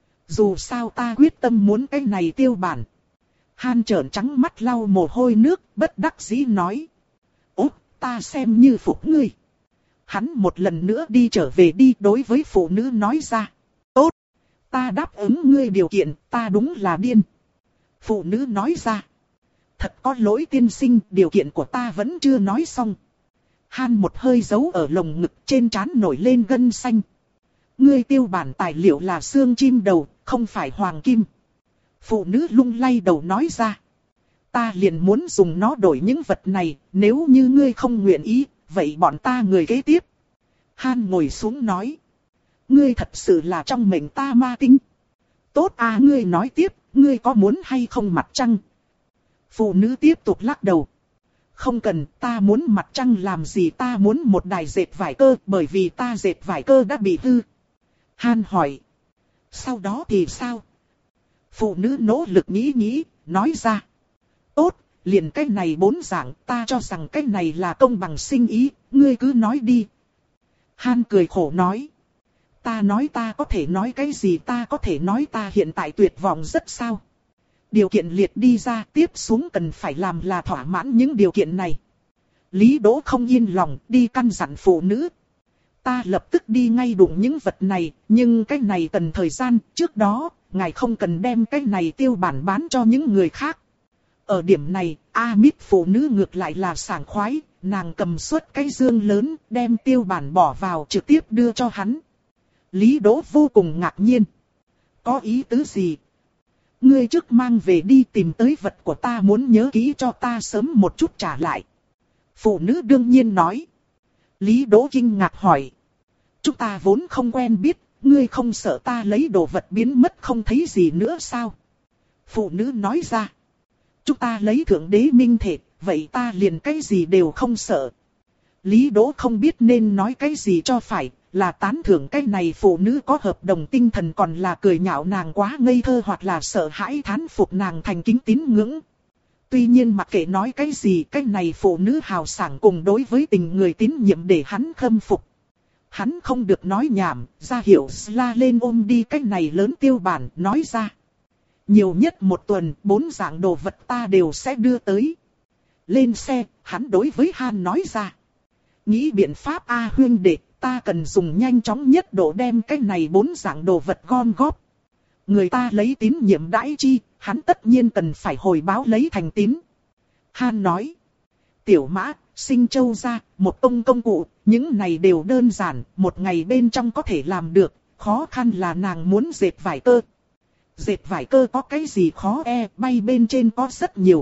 Dù sao ta quyết tâm muốn cái này tiêu bản. Han trợn trắng mắt lau mồ hôi nước, bất đắc dĩ nói. Út, ta xem như phục ngươi. Hắn một lần nữa đi trở về đi đối với phụ nữ nói ra. Tốt, ta đáp ứng ngươi điều kiện, ta đúng là điên. Phụ nữ nói ra. Thật có lỗi tiên sinh, điều kiện của ta vẫn chưa nói xong. Han một hơi giấu ở lồng ngực, trên trán nổi lên gân xanh. Ngươi tiêu bản tài liệu là xương chim đầu, không phải hoàng kim. Phụ nữ lung lay đầu nói ra. Ta liền muốn dùng nó đổi những vật này, nếu như ngươi không nguyện ý, vậy bọn ta người kế tiếp. Han ngồi xuống nói. Ngươi thật sự là trong mệnh ta ma tinh. Tốt à, ngươi nói tiếp, ngươi có muốn hay không mặt trăng? Phụ nữ tiếp tục lắc đầu. Không cần, ta muốn mặt trăng làm gì, ta muốn một đài dệt vải cơ, bởi vì ta dệt vải cơ đã bị hư. Han hỏi. Sau đó thì sao? Phụ nữ nỗ lực nghĩ nghĩ, nói ra. Tốt, liền cái này bốn dạng, ta cho rằng cái này là công bằng sinh ý, ngươi cứ nói đi. Han cười khổ nói. Ta nói ta có thể nói cái gì, ta có thể nói ta hiện tại tuyệt vọng rất sao. Điều kiện liệt đi ra, tiếp xuống cần phải làm là thỏa mãn những điều kiện này. Lý Đỗ không yên lòng, đi căn dặn phụ nữ. Ta lập tức đi ngay đụng những vật này, nhưng cái này cần thời gian, trước đó, ngài không cần đem cái này tiêu bản bán cho những người khác. Ở điểm này, Amit phụ nữ ngược lại là sảng khoái, nàng cầm suốt cái dương lớn, đem tiêu bản bỏ vào trực tiếp đưa cho hắn. Lý Đỗ vô cùng ngạc nhiên. Có ý tứ gì? Ngươi trước mang về đi, tìm tới vật của ta, muốn nhớ kỹ cho ta sớm một chút trả lại. Phụ nữ đương nhiên nói. Lý Đỗ kinh ngạc hỏi. Chúng ta vốn không quen biết, ngươi không sợ ta lấy đồ vật biến mất không thấy gì nữa sao? Phụ nữ nói ra. Chúng ta lấy thượng đế minh thể, vậy ta liền cái gì đều không sợ. Lý Đỗ không biết nên nói cái gì cho phải, là tán thưởng cái này phụ nữ có hợp đồng tinh thần, còn là cười nhạo nàng quá ngây thơ, hoặc là sợ hãi thán phục nàng thành kính tín ngưỡng. Tuy nhiên mặc kệ nói cái gì, cái này phụ nữ hào sảng cùng đối với tình người tín nhiệm để hắn khâm phục. Hắn không được nói nhảm, ra hiệu la lên ôm đi cái này lớn tiêu bản, nói ra. Nhiều nhất một tuần, bốn dạng đồ vật ta đều sẽ đưa tới. Lên xe, hắn đối với Han nói ra. Nghĩ biện pháp A huynh đệ, ta cần dùng nhanh chóng nhất độ đem cái này bốn dạng đồ vật gom góp. Người ta lấy tín nhiệm đãi chi, hắn tất nhiên cần phải hồi báo lấy thành tín. Han nói. Tiểu Mã, Sinh Châu ra, một công công cụ, những này đều đơn giản, một ngày bên trong có thể làm được, khó khăn là nàng muốn dệt vải cơ. Dệt vải cơ có cái gì khó e, bay bên trên có rất nhiều.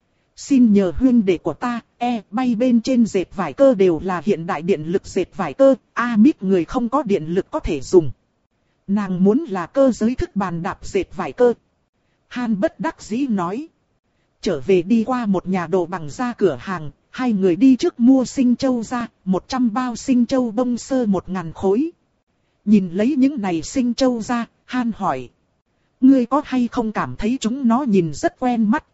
Xin nhờ huynh đệ của ta, e, bay bên trên dệt vải cơ đều là hiện đại điện lực dệt vải cơ, Amit người không có điện lực có thể dùng. Nàng muốn là cơ giới thức bàn đạp dệt vải cơ. Han bất đắc dĩ nói. Trở về đi qua một nhà đồ bằng da cửa hàng, hai người đi trước mua sinh châu ra, một trăm bao sinh châu bông sơ một ngàn khối. Nhìn lấy những này sinh châu ra, Han hỏi. Ngươi có hay không cảm thấy chúng nó nhìn rất quen mắt?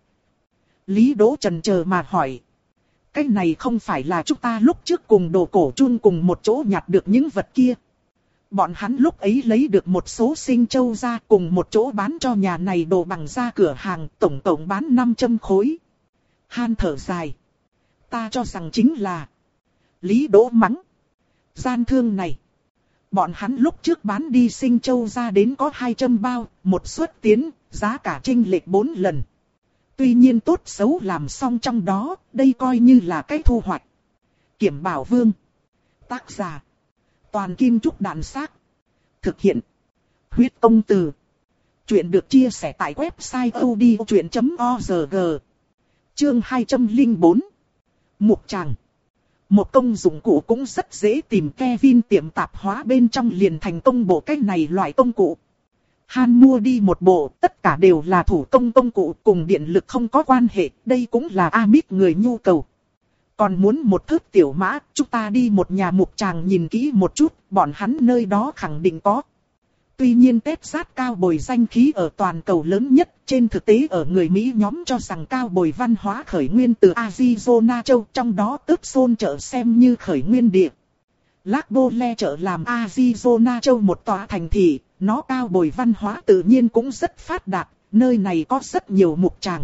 Lý Đỗ chần chờ mà hỏi. Cái này không phải là chúng ta lúc trước cùng đồ cổ chun cùng một chỗ nhặt được những vật kia. Bọn hắn lúc ấy lấy được một số sinh châu ra cùng một chỗ bán cho nhà này đồ bằng da cửa hàng, tổng tổng bán năm trăm khối. Han thở dài. Ta cho rằng chính là. Lý Đỗ mắng. Gian thương này. Bọn hắn lúc trước bán đi sinh châu ra đến có hai trăm bao, một suất tiến, giá cả chênh lệch bốn lần. Tuy nhiên tốt xấu làm xong trong đó, đây coi như là cái thu hoạch. Kiểm Bảo Vương. Tác giả. Toàn Kim Trúc Đạn Xác. Thực hiện. Huyết Công Từ. Chuyện được chia sẻ tại website odchuyện chấm org. Chương hai trăm lẻ bốn. Mục Tràng. Một công dụng cụ cũng rất dễ tìm, Kevin tiệm tạp hóa bên trong liền thành công bộ cái này loại công cụ. Han mua đi một bộ, tất cả đều là thủ công công cụ, cùng điện lực không có quan hệ, đây cũng là Amit người nhu cầu. Còn muốn một thước tiểu mã, chúng ta đi một nhà mục tràng nhìn kỹ một chút, bọn hắn nơi đó khẳng định có. Tuy nhiên Texas cao bồi danh khí ở toàn cầu lớn nhất, trên thực tế ở người Mỹ nhóm cho rằng cao bồi văn hóa khởi nguyên từ Arizona châu, trong đó Tucson chợ xem như khởi nguyên địa. Lac Bole chợ làm Arizona châu một tòa thành thị, nó cao bồi văn hóa tự nhiên cũng rất phát đạt, nơi này có rất nhiều mục tràng.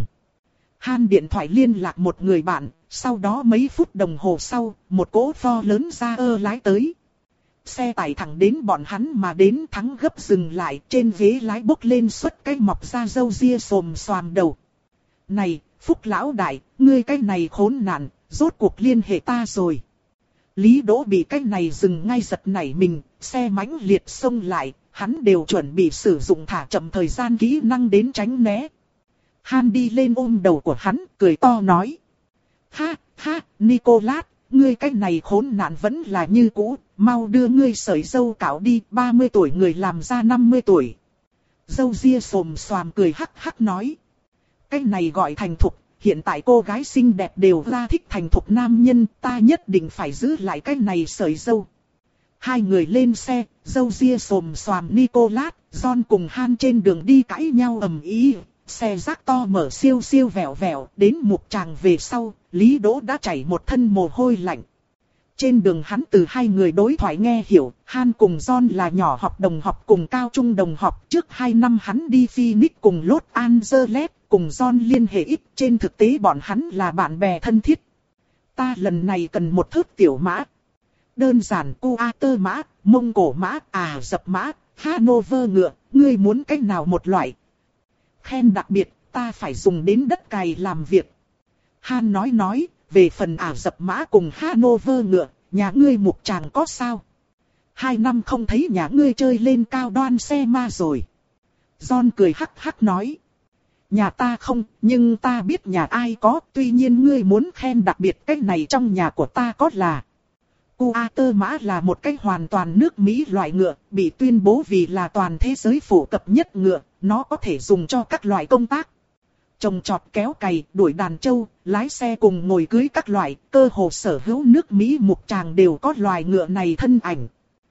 Han điện thoại liên lạc một người bạn, sau đó mấy phút đồng hồ sau, một cỗ pho lớn ra ơ lái tới. Xe tải thẳng đến bọn hắn mà đến, thắng gấp dừng lại, trên ghế lái bốc lên suốt cái mọc ra râu ria xồm xoàm đầu. Này, Phúc lão đại, ngươi cái này khốn nạn, rốt cuộc liên hệ ta rồi. Lý Đỗ bị cái này dừng ngay giật nảy mình, xe mãnh liệt xông lại, hắn đều chuẩn bị sử dụng thả chậm thời gian kỹ năng đến tránh né. Han đi lên ôm đầu của hắn, cười to nói. Ha, ha, Nicholas, ngươi cái này khốn nạn vẫn là như cũ, mau đưa ngươi sợi dâu cạo đi, ba mươi tuổi người làm ra năm mươi tuổi. Dâu ria xồm xoàm cười hắc hắc nói. Cái này gọi thành thục, hiện tại cô gái xinh đẹp đều ra thích thành thục nam nhân, ta nhất định phải giữ lại cái này sợi dâu. Hai người lên xe, dâu ria xồm xoàm Nicholas, John cùng Han trên đường đi cãi nhau ầm ĩ. Xe rác to mở siêu siêu vẹo vẹo, đến mục tràng về sau, Lý Đỗ đã chảy một thân mồ hôi lạnh. Trên đường hắn từ hai người đối thoại nghe hiểu, Han cùng John là nhỏ học đồng học cùng cao trung đồng học. Trước hai năm hắn đi Phoenix cùng Los Angeles, cùng John liên hệ ít, trên thực tế bọn hắn là bạn bè thân thiết. Ta lần này cần một thớt tiểu mã. Đơn giản Quarter mã, Mông Cổ mã, Ả Rập mã, Hanover ngựa, ngươi muốn cách nào một loại? Khen đặc biệt, ta phải dùng đến đất cày làm việc. Han nói nói, về phần Ả Rập mã cùng Hanover ngựa, nhà ngươi mục tràng có sao? Hai năm không thấy nhà ngươi chơi lên cao đoan xe ma rồi. John cười hắc hắc nói. Nhà ta không, nhưng ta biết nhà ai có, tuy nhiên ngươi muốn khen đặc biệt cái này trong nhà của ta có là. Quarter mã là một cái hoàn toàn nước Mỹ loại ngựa, bị tuyên bố vì là toàn thế giới phổ cập nhất ngựa, nó có thể dùng cho các loại công tác. Trồng trọt kéo cày, đuổi đàn trâu, lái xe cùng ngồi cưới các loại, cơ hồ sở hữu nước Mỹ mục tràng đều có loài ngựa này thân ảnh.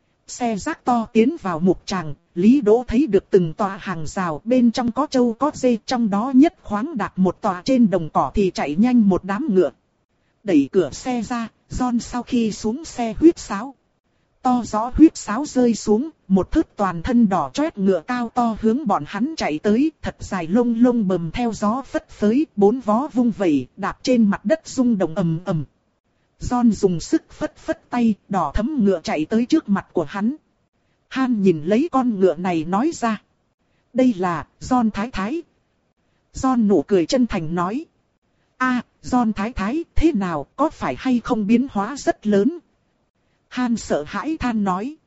Xe rác to tiến vào mục tràng, Lý Đỗ thấy được từng tòa hàng rào, bên trong có trâu có dê, trong đó nhất khoáng đạt một tòa trên đồng cỏ thì chạy nhanh một đám ngựa. Đẩy cửa xe ra, John sau khi xuống xe huýt sáo. To gió huýt sáo rơi xuống, một thớt toàn thân đỏ chót ngựa cao to hướng bọn hắn chạy tới, thật dài lông lông bầm theo gió phất phới, bốn vó vung vẩy, đạp trên mặt đất rung động ầm ầm. John dùng sức phất phất tay, đỏ thấm ngựa chạy tới trước mặt của hắn. Han nhìn lấy con ngựa này nói ra. Đây là John Thái Thái. John nụ cười chân thành nói. A, John Thái Thái, thế nào, có phải hay không biến hóa rất lớn? Han sợ hãi than nói.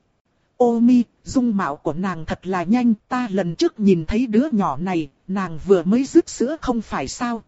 Ô mi, dung mạo của nàng thật là nhanh, ta lần trước nhìn thấy đứa nhỏ này, nàng vừa mới dứt sữa không phải sao?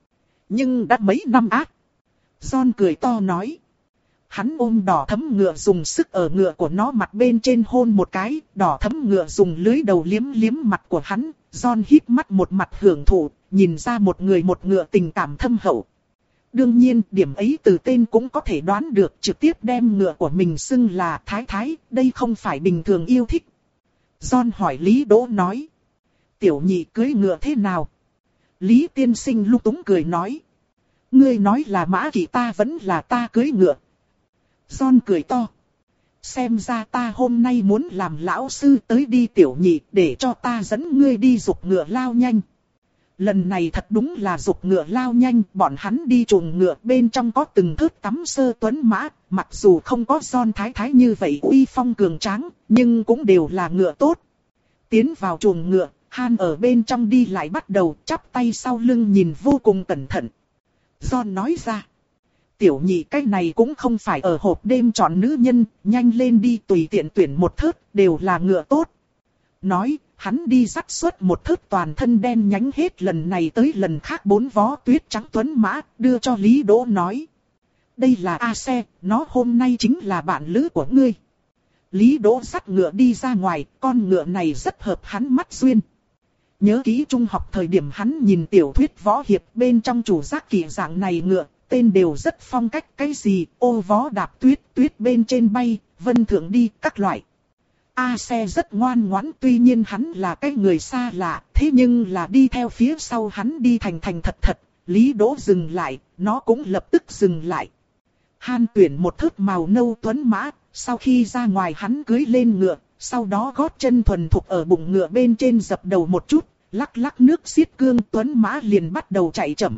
Nhưng đã mấy năm ác. John cười to nói. Hắn ôm đỏ thấm ngựa dùng sức ở ngựa của nó mặt bên trên hôn một cái, đỏ thấm ngựa dùng lưới đầu liếm liếm mặt của hắn. John híp mắt một mặt hưởng thụ, nhìn ra một người một ngựa tình cảm thâm hậu. Đương nhiên, điểm ấy từ tên cũng có thể đoán được, trực tiếp đem ngựa của mình xưng là Thái Thái, đây không phải bình thường yêu thích. John hỏi Lý Đỗ nói. Tiểu nhị cưới ngựa thế nào? Lý tiên sinh lung túng cười nói. Ngươi nói là mã kỵ ta vẫn là ta cưới ngựa. John cười to. Xem ra ta hôm nay muốn làm lão sư tới đi tiểu nhị để cho ta dẫn ngươi đi giục ngựa lao nhanh. Lần này thật đúng là giục ngựa lao nhanh, bọn hắn đi chuồng ngựa bên trong có từng thớt tắm sơ tuấn mã, mặc dù không có John Thái Thái như vậy uy phong cường tráng, nhưng cũng đều là ngựa tốt. Tiến vào chuồng ngựa, Han ở bên trong đi lại bắt đầu chắp tay sau lưng nhìn vô cùng cẩn thận. John nói ra. Tiểu nhị cái này cũng không phải ở hộp đêm chọn nữ nhân, nhanh lên đi tùy tiện tuyển một thớt, đều là ngựa tốt. Nói, hắn đi dắt suốt một thớt toàn thân đen nhánh hết lần này tới lần khác bốn vó tuyết trắng tuấn mã, đưa cho Lý Đỗ nói. Đây là A xe, nó hôm nay chính là bạn lữ của ngươi. Lý Đỗ dắt ngựa đi ra ngoài, con ngựa này rất hợp hắn mắt duyên. Nhớ kỹ trung học thời điểm hắn nhìn tiểu thuyết võ hiệp bên trong chủ giác kỳ dạng này ngựa, tên đều rất phong cách, cái gì ô vó đạp tuyết, tuyết bên trên bay, vân thượng đi, các loại. A xe rất ngoan ngoãn, tuy nhiên hắn là cái người xa lạ, thế nhưng là đi theo phía sau hắn đi thành thành thật thật. Lý Đỗ dừng lại, nó cũng lập tức dừng lại. Han tuyển một thớt màu nâu tuấn mã, sau khi ra ngoài hắn cưỡi lên ngựa, sau đó gót chân thuần thục ở bụng ngựa bên trên dập đầu một chút, lắc lắc nước xiết cương, tuấn mã liền bắt đầu chạy chậm.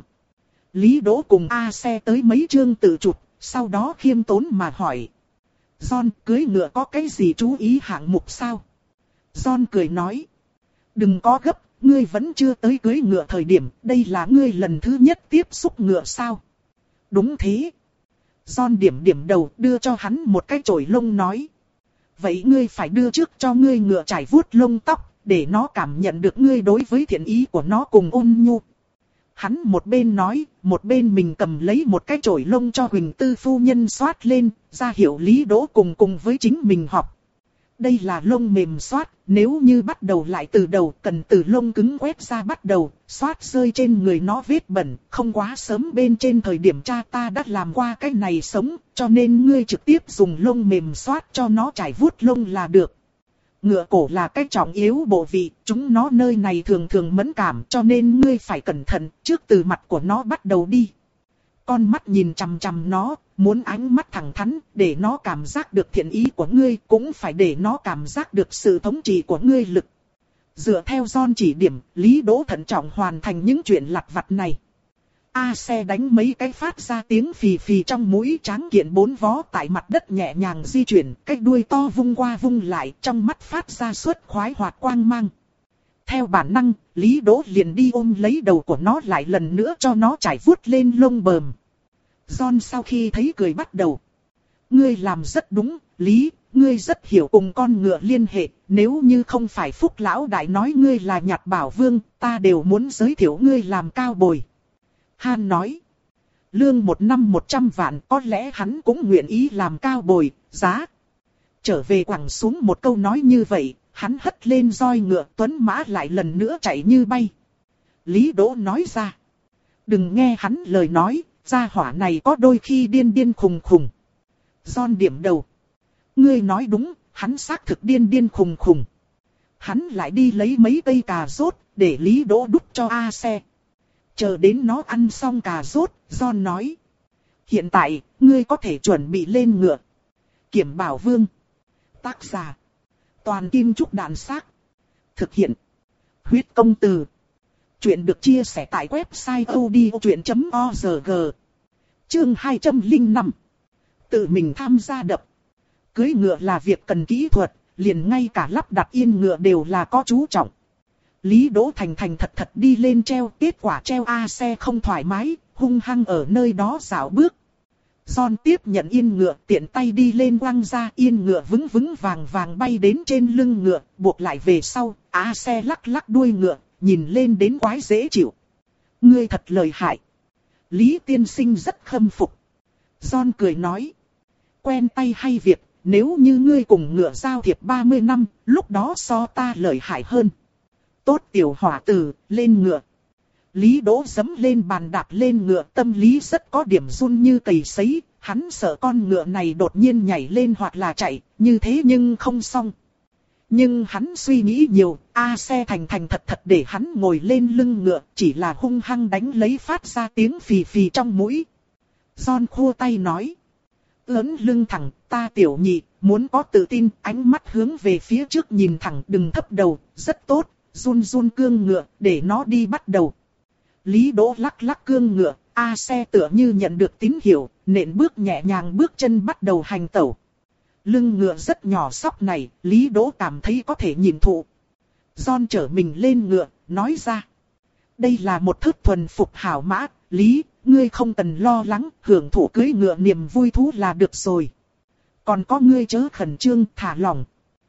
Lý Đỗ cùng A xe tới mấy chương tự chụp, sau đó khiêm tốn mà hỏi. John, cưỡi ngựa có cái gì chú ý hạng mục sao? John cười nói. Đừng có gấp, ngươi vẫn chưa tới cưỡi ngựa thời điểm, đây là ngươi lần thứ nhất tiếp xúc ngựa sao? Đúng thế. John điểm điểm đầu, đưa cho hắn một cái chổi lông nói. Vậy ngươi phải đưa trước cho ngươi ngựa trải vuốt lông tóc, để nó cảm nhận được ngươi đối với thiện ý của nó cùng ôn nhu. Hắn một bên nói, một bên mình cầm lấy một cái chổi lông cho Huỳnh Tư phu nhân xoát lên, ra hiệu Lý Đỗ cùng cùng với chính mình học. Đây là lông mềm xoát, nếu như bắt đầu lại từ đầu, cần từ lông cứng quét ra bắt đầu, xoát rơi trên người nó vết bẩn, không quá sớm bên trên thời điểm cha ta đã làm qua cái này sống, cho nên ngươi trực tiếp dùng lông mềm xoát cho nó trải vuốt lông là được. Ngựa cổ là cái trọng yếu bộ vị, chúng nó nơi này thường thường mẫn cảm, cho nên ngươi phải cẩn thận, trước từ mặt của nó bắt đầu đi. Con mắt nhìn chằm chằm nó, muốn ánh mắt thẳng thắn, để nó cảm giác được thiện ý của ngươi, cũng phải để nó cảm giác được sự thống trị của ngươi lực. Dựa theo John chỉ điểm, Lý Đỗ thận trọng hoàn thành những chuyện lặt vặt này. A xe đánh mấy cái phát ra tiếng phì phì trong mũi, tráng kiện bốn vó tại mặt đất nhẹ nhàng di chuyển, cái đuôi to vung qua vung lại, trong mắt phát ra suốt khoái hoạt quang mang. Theo bản năng, Lý Đỗ liền đi ôm lấy đầu của nó lại lần nữa cho nó trải vuốt lên lông bờm. John sau khi thấy cười bắt đầu. Ngươi làm rất đúng, Lý, ngươi rất hiểu cùng con ngựa liên hệ, nếu như không phải Phúc Lão Đại nói ngươi là Nhạt Bảo Vương, ta đều muốn giới thiệu ngươi làm cao bồi. Han nói, lương một năm một trăm vạn, có lẽ hắn cũng nguyện ý làm cao bồi, giá. Trở về quẳng xuống một câu nói như vậy, hắn hất lên roi ngựa, tuấn mã lại lần nữa chạy như bay. Lý Đỗ nói ra, đừng nghe hắn lời nói, gia hỏa này có đôi khi điên điên khùng khùng. John điểm đầu, ngươi nói đúng, hắn xác thực điên điên khùng khùng. Hắn lại đi lấy mấy cây cà rốt, để Lý Đỗ đút cho A xe. Chờ đến nó ăn xong cà rốt, John nói. Hiện tại, ngươi có thể chuẩn bị lên ngựa. Kiểm Bảo Vương. Tác giả. Toàn Kim Trúc Đạn Xác. Thực hiện. Huyết Công Từ. Chuyện được chia sẻ tại website odchuyện chấm org. Chương hai trăm lẻ năm. Tự mình tham gia đập. Cưỡi ngựa là việc cần kỹ thuật, liền ngay cả lắp đặt yên ngựa đều là có chú trọng. Lý Đỗ thành thành thật thật đi lên treo, kết quả treo A xe không thoải mái, hung hăng ở nơi đó dạo bước. John tiếp nhận yên ngựa, tiện tay đi lên quăng ra, yên ngựa vững vững vàng vàng bay đến trên lưng ngựa, buộc lại về sau, A xe lắc lắc đuôi ngựa, nhìn lên đến quái dễ chịu. Ngươi thật lợi hại. Lý tiên sinh rất khâm phục. John cười nói. Quen tay hay việc, nếu như ngươi cùng ngựa giao thiệp ba mươi năm, lúc đó so ta lợi hại hơn. Tốt tiểu hỏa tử, lên ngựa. Lý Đỗ giẫm lên bàn đạp lên ngựa, tâm lý rất có điểm run như cầy sấy, hắn sợ con ngựa này đột nhiên nhảy lên hoặc là chạy, như thế nhưng không xong. Nhưng hắn suy nghĩ nhiều, A xe thành thành thật thật để hắn ngồi lên lưng ngựa, chỉ là hung hăng đánh lấy phát ra tiếng phì phì trong mũi. John khua tay nói. Ướn lưng thẳng, ta tiểu nhị, muốn có tự tin, ánh mắt hướng về phía trước nhìn thẳng, đừng thấp đầu, rất tốt. Run run cương ngựa, để nó đi bắt đầu. Lý Đỗ lắc lắc cương ngựa, A xe tựa như nhận được tín hiệu, nện bước nhẹ nhàng bước chân bắt đầu hành tẩu. Lưng ngựa rất nhỏ xóc này, Lý Đỗ cảm thấy có thể nhìn thụ. John trở mình lên ngựa, nói ra. Đây là một thước thuần phục hảo mã, Lý, ngươi không cần lo lắng, hưởng thụ cưỡi ngựa niềm vui thú là được rồi. Còn có ngươi chớ khẩn trương, thả lỏng.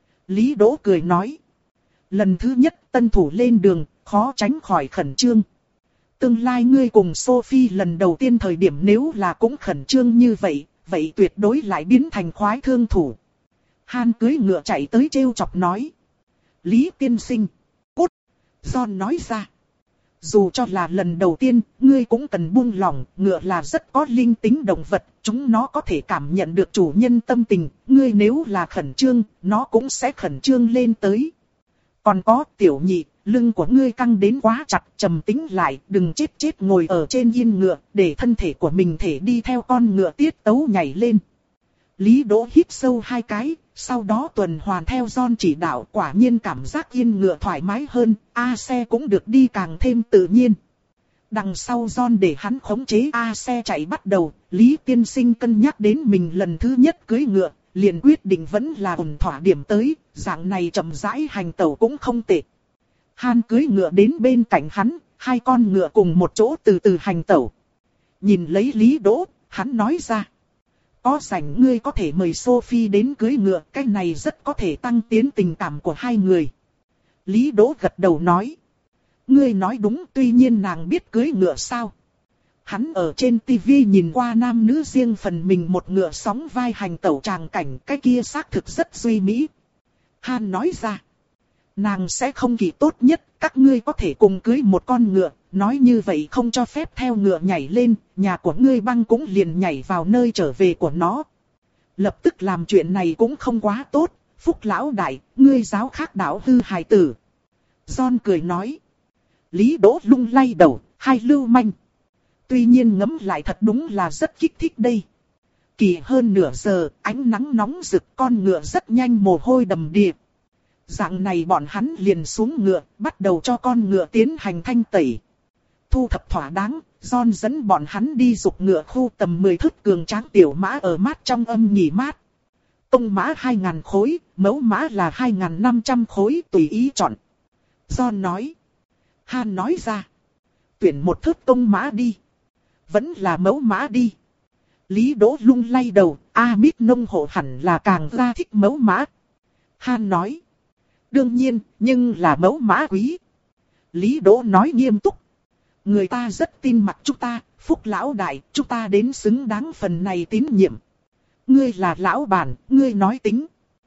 Lý Đỗ cười nói. Lần thứ nhất tân thủ lên đường, khó tránh khỏi khẩn trương. Tương lai ngươi cùng Sophie lần đầu tiên thời điểm nếu là cũng khẩn trương như vậy, vậy tuyệt đối lại biến thành khoái thương thủ. Han cưỡi ngựa chạy tới trêu chọc nói. Lý tiên sinh. Cút. John nói ra. Dù cho là lần đầu tiên, ngươi cũng cần buông lỏng, ngựa là rất có linh tính động vật, chúng nó có thể cảm nhận được chủ nhân tâm tình, ngươi nếu là khẩn trương, nó cũng sẽ khẩn trương lên tới. Còn có tiểu nhị, lưng của ngươi căng đến quá chặt, trầm tĩnh lại, đừng chết chết ngồi ở trên yên ngựa, để thân thể của mình thể đi theo con ngựa tiết tấu nhảy lên. Lý Đỗ hít sâu hai cái, sau đó tuần hoàn theo John chỉ đạo, quả nhiên cảm giác yên ngựa thoải mái hơn, A xe cũng được đi càng thêm tự nhiên. Đằng sau John để hắn khống chế A xe chạy bắt đầu, Lý tiên sinh cân nhắc đến mình lần thứ nhất cưỡi ngựa, liền quyết định vẫn là ổn thỏa điểm tới, dạng này chậm rãi hành tẩu cũng không tệ. Han cưỡi ngựa đến bên cạnh hắn, hai con ngựa cùng một chỗ từ từ hành tẩu. Nhìn lấy Lý Đỗ, hắn nói ra. Có rảnh ngươi có thể mời Sophie đến cưỡi ngựa, cái này rất có thể tăng tiến tình cảm của hai người. Lý Đỗ gật đầu nói. Ngươi nói đúng, tuy nhiên nàng biết cưỡi ngựa sao. Hắn ở trên tivi nhìn qua nam nữ riêng phần mình một ngựa sóng vai hành tẩu tràng cảnh, cái kia xác thực rất duy mỹ. Han nói ra. Nàng sẽ không kỳ tốt nhất, các ngươi có thể cùng cưới một con ngựa, nói như vậy không cho phép theo ngựa nhảy lên, nhà của ngươi băng cũng liền nhảy vào nơi trở về của nó. Lập tức làm chuyện này cũng không quá tốt, Phúc lão đại, ngươi giáo khác đạo hư hài tử. John cười nói. Lý Đỗ lung lay đầu, hai lưu manh. Tuy nhiên ngẫm lại thật đúng là rất kích thích đây. Kỳ hơn nửa giờ, ánh nắng nóng rực, con ngựa rất nhanh mồ hôi đầm đìa. Dạng này bọn hắn liền xuống ngựa, bắt đầu cho con ngựa tiến hành thanh tẩy. Thu thập thỏa đáng, John dẫn bọn hắn đi dục ngựa khu tầm mười thước cường tráng tiểu mã ở mát trong âm nghỉ mát. Công mã hai ngàn khối, mẫu mã là hai ngàn năm trăm khối tùy ý chọn. John nói. Han nói ra. Tuyển một thước công mã đi. Vẫn là mẫu mã đi. Lý Đỗ lung lay đầu, A Mít nông hộ hẳn là càng ra thích mẫu mã. Han nói. Đương nhiên, nhưng là mẫu mã quý. Lý Đỗ nói nghiêm túc. Người ta rất tin mặc chúng ta, Phúc lão đại, chúng ta đến xứng đáng phần này tín nhiệm. Ngươi là lão bản, ngươi nói tính.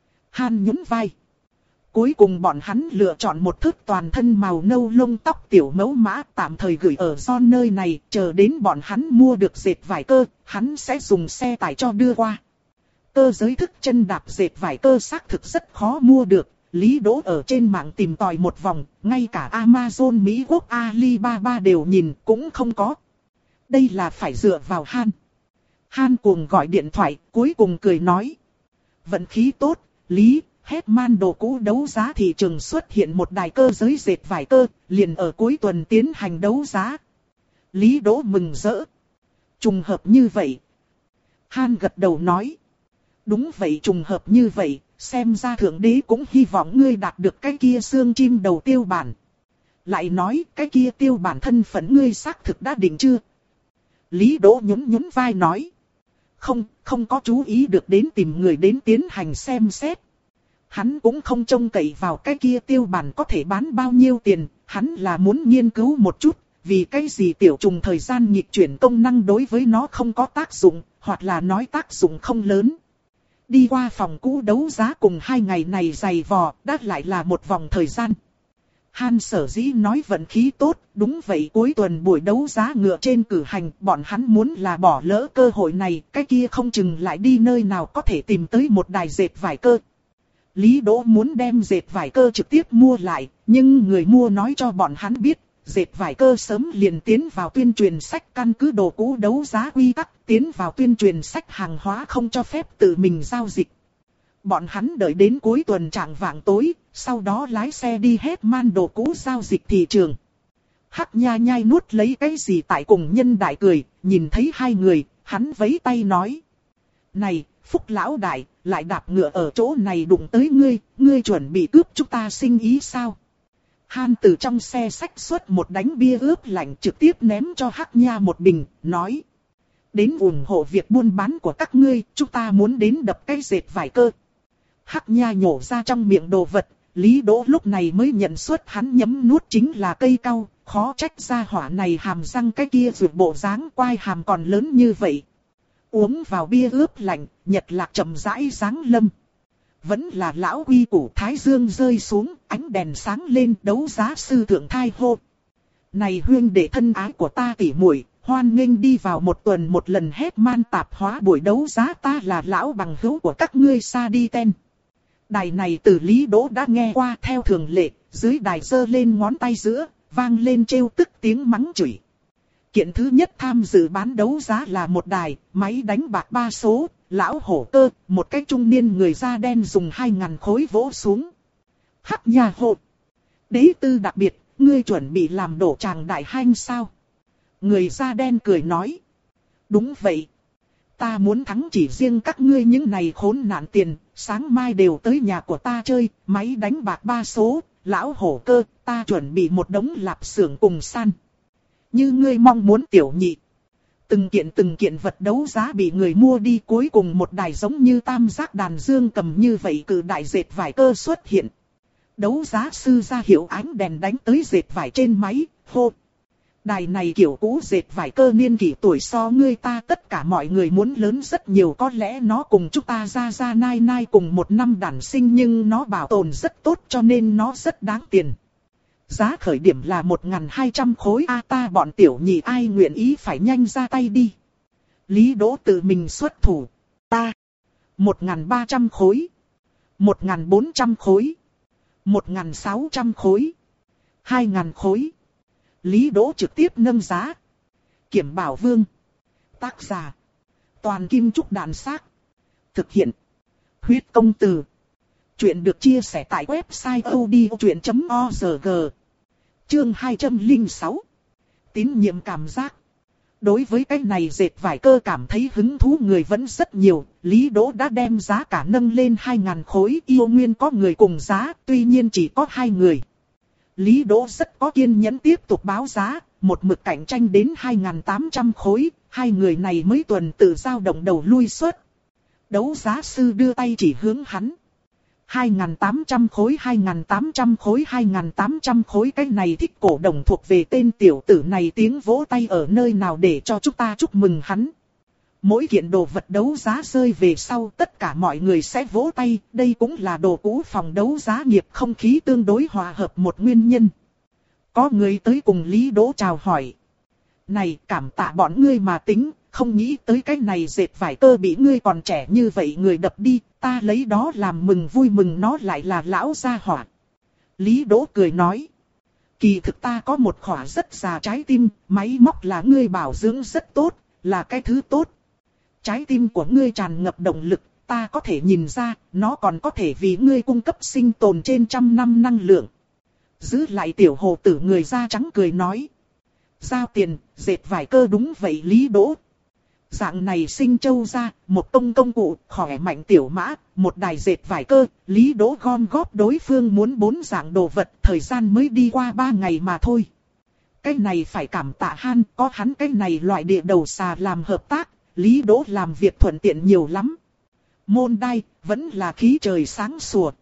Han nhún vai. Cuối cùng bọn hắn lựa chọn một thước toàn thân màu nâu lông tóc tiểu mẫu mã tạm thời gửi ở John nơi này, chờ đến bọn hắn mua được dệt vải cơ, hắn sẽ dùng xe tải cho đưa qua. Cơ giới thức chân đạp dệt vải cơ xác thực rất khó mua được. Lý Đỗ ở trên mạng tìm tòi một vòng, ngay cả Amazon Mỹ Quốc Alibaba đều nhìn cũng không có. Đây là phải dựa vào Han. Han cuồng gọi điện thoại, cuối cùng cười nói. Vận khí tốt, Lý, Hetman đồ cũ đấu giá thị trường xuất hiện một đài cơ giới dệt vải cơ, liền ở cuối tuần tiến hành đấu giá. Lý Đỗ mừng rỡ. Trùng hợp như vậy. Han gật đầu nói. Đúng vậy, trùng hợp như vậy. Xem ra thượng đế cũng hy vọng ngươi đạt được cái kia xương chim đầu tiêu bản. Lại nói cái kia tiêu bản thân phận ngươi xác thực đã định chưa? Lý Đỗ nhún nhún vai nói. Không, không có chú ý được đến tìm người đến tiến hành xem xét. Hắn cũng không trông cậy vào cái kia tiêu bản có thể bán bao nhiêu tiền. Hắn là muốn nghiên cứu một chút, vì cái gì tiểu trùng thời gian nghịch chuyển công năng đối với nó không có tác dụng, hoặc là nói tác dụng không lớn. Đi qua phòng cũ đấu giá cùng hai ngày này dày vò, đã lại là một vòng thời gian. Han sở dĩ nói vận khí tốt, đúng vậy, cuối tuần buổi đấu giá ngựa trên cử hành, bọn hắn muốn là bỏ lỡ cơ hội này, cái kia không chừng lại đi nơi nào có thể tìm tới một đài dệt vải cơ. Lý Đỗ muốn đem dệt vải cơ trực tiếp mua lại, nhưng người mua nói cho bọn hắn biết, dệt vải cơ sớm liền tiến vào tuyên truyền sách căn cứ đồ cũ đấu giá quy tắc, tiến vào tuyên truyền sách hàng hóa không cho phép tự mình giao dịch. Bọn hắn đợi đến cuối tuần trạng vạng tối, sau đó lái xe đi Hetman đồ cũ giao dịch thị trường. Hắc Nha nhai nuốt lấy cái gì tại cùng nhân đại cười, nhìn thấy hai người, hắn vẫy tay nói. Này, Phúc lão đại, lại đạp ngựa ở chỗ này đụng tới ngươi, ngươi chuẩn bị cướp chúng ta sinh ý sao? Han từ trong xe xách xuất một đánh bia ướp lạnh trực tiếp ném cho Hắc Nha một bình, nói. Đến ủng hộ việc buôn bán của các ngươi, chúng ta muốn đến đập cái dệt vải cơ. Hắc Nha nhổ ra trong miệng đồ vật, Lý Đỗ lúc này mới nhận xuất hắn nhấm nuốt chính là cây cau, khó trách ra hỏa này hàm răng cái kia ruột bộ dáng quai hàm còn lớn như vậy. Uống vào bia ướp lạnh, Nhật Lạc chậm rãi giáng lâm. Vẫn là lão quy củ, thái dương rơi xuống, ánh đèn sáng lên, đấu giá sư thượng thai hô. Này huyên đệ thân ái của ta tỉ muội, hoan nghênh đi vào một tuần một lần hết man tạp hóa buổi đấu giá, ta là lão bằng hữu của các ngươi Sa Đi Ten. Đài này từ Lý Đỗ đã nghe qua, theo thường lệ, dưới đài giơ lên ngón tay giữa, vang lên trêu tức tiếng mắng chửi. Kiện thứ nhất tham dự bán đấu giá là một đài, máy đánh bạc ba số, lão hổ cơ, một cái trung niên người da đen dùng hai ngàn khối vỗ xuống. Hắc nhà hộ. Đế tư đặc biệt, ngươi chuẩn bị làm đổ tràng đại hanh sao? Người da đen cười nói. Đúng vậy. Ta muốn thắng chỉ riêng các ngươi những này khốn nạn tiền, sáng mai đều tới nhà của ta chơi, máy đánh bạc ba số, lão hổ cơ, ta chuẩn bị một đống lạp xưởng cùng san. Như ngươi mong muốn tiểu nhị. Từng kiện từng kiện vật đấu giá bị người mua đi, cuối cùng một đài giống như tam giác đàn dương cầm như vậy cự đại dệt vải cơ xuất hiện. Đấu giá sư ra hiệu ánh đèn đánh tới dệt vải trên máy, hô. Đài này kiểu cũ dệt vải cơ niên kỷ tuổi so ngươi ta tất cả mọi người muốn lớn rất nhiều, có lẽ nó cùng chúng ta ra ra nai nai cùng một năm đản sinh nhưng nó bảo tồn rất tốt cho nên nó rất đáng tiền. Giá khởi điểm là một nghìn hai trăm khối, a ta bọn tiểu nhị ai nguyện ý phải nhanh ra tay đi. Lý Đỗ tự mình xuất thủ. Ta. một nghìn ba trăm khối. một nghìn bốn trăm khối. một nghìn sáu trăm khối. hai nghìn khối. Lý Đỗ trực tiếp nâng giá. Kiểm Bảo Vương. Tác giả. Toàn Kim Trúc Đàn Xác. Thực hiện. Huyết Công Từ. Chuyện được chia sẻ tại website odchuyện chấm org. Chương hai trăm lẻ sáu. Tín nhiệm cảm giác. Đối với cái này dệt vải cơ cảm thấy hứng thú người vẫn rất nhiều. Lý Đỗ đã đem giá cả nâng lên hai nghìn khối. Yêu nguyên có người cùng giá, tuy nhiên chỉ có hai người. Lý Đỗ rất có kiên nhẫn tiếp tục báo giá, một mực cạnh tranh đến hai nghìn tám trăm khối, hai người này mới tuần tự dao động đầu lui suất. Đấu giá sư đưa tay chỉ hướng hắn. hai nghìn tám trăm khối, hai nghìn tám trăm khối, hai nghìn tám trăm khối, cái này thích cổ đồng thuộc về tên tiểu tử này, tiếng vỗ tay ở nơi nào để cho chúng ta chúc mừng hắn. Mỗi kiện đồ vật đấu giá rơi về sau tất cả mọi người sẽ vỗ tay, đây cũng là đồ cũ phòng đấu giá nghiệp không khí tương đối hòa hợp một nguyên nhân. Có người tới cùng Lý Đỗ chào hỏi. Này cảm tạ bọn ngươi mà tính, không nghĩ tới cái này dệt vải cơ bị ngươi còn trẻ như vậy người đập đi, ta lấy đó làm mừng vui mừng nó lại là lão gia hỏa. Lý Đỗ cười nói. Kỳ thực ta có một khỏa rất già trái tim, máy móc là ngươi bảo dưỡng rất tốt, là cái thứ tốt. Trái tim của ngươi tràn ngập động lực, ta có thể nhìn ra, nó còn có thể vì ngươi cung cấp sinh tồn trên trăm năm năng lượng. Giữ lại tiểu hồ tử người da trắng cười nói. Giao tiền, dệt vải cơ đúng vậy Lý Đỗ. Dạng này sinh châu ra, một công công cụ, khỏe mạnh tiểu mã, một đài dệt vải cơ, Lý Đỗ gom góp đối phương muốn bốn dạng đồ vật, thời gian mới đi qua ba ngày mà thôi. Cái này phải cảm tạ Han, có hắn cái này loại địa đầu xà làm hợp tác. Lý Đỗ làm việc thuận tiện nhiều lắm. Môn đai, vẫn là khí trời sáng sủa.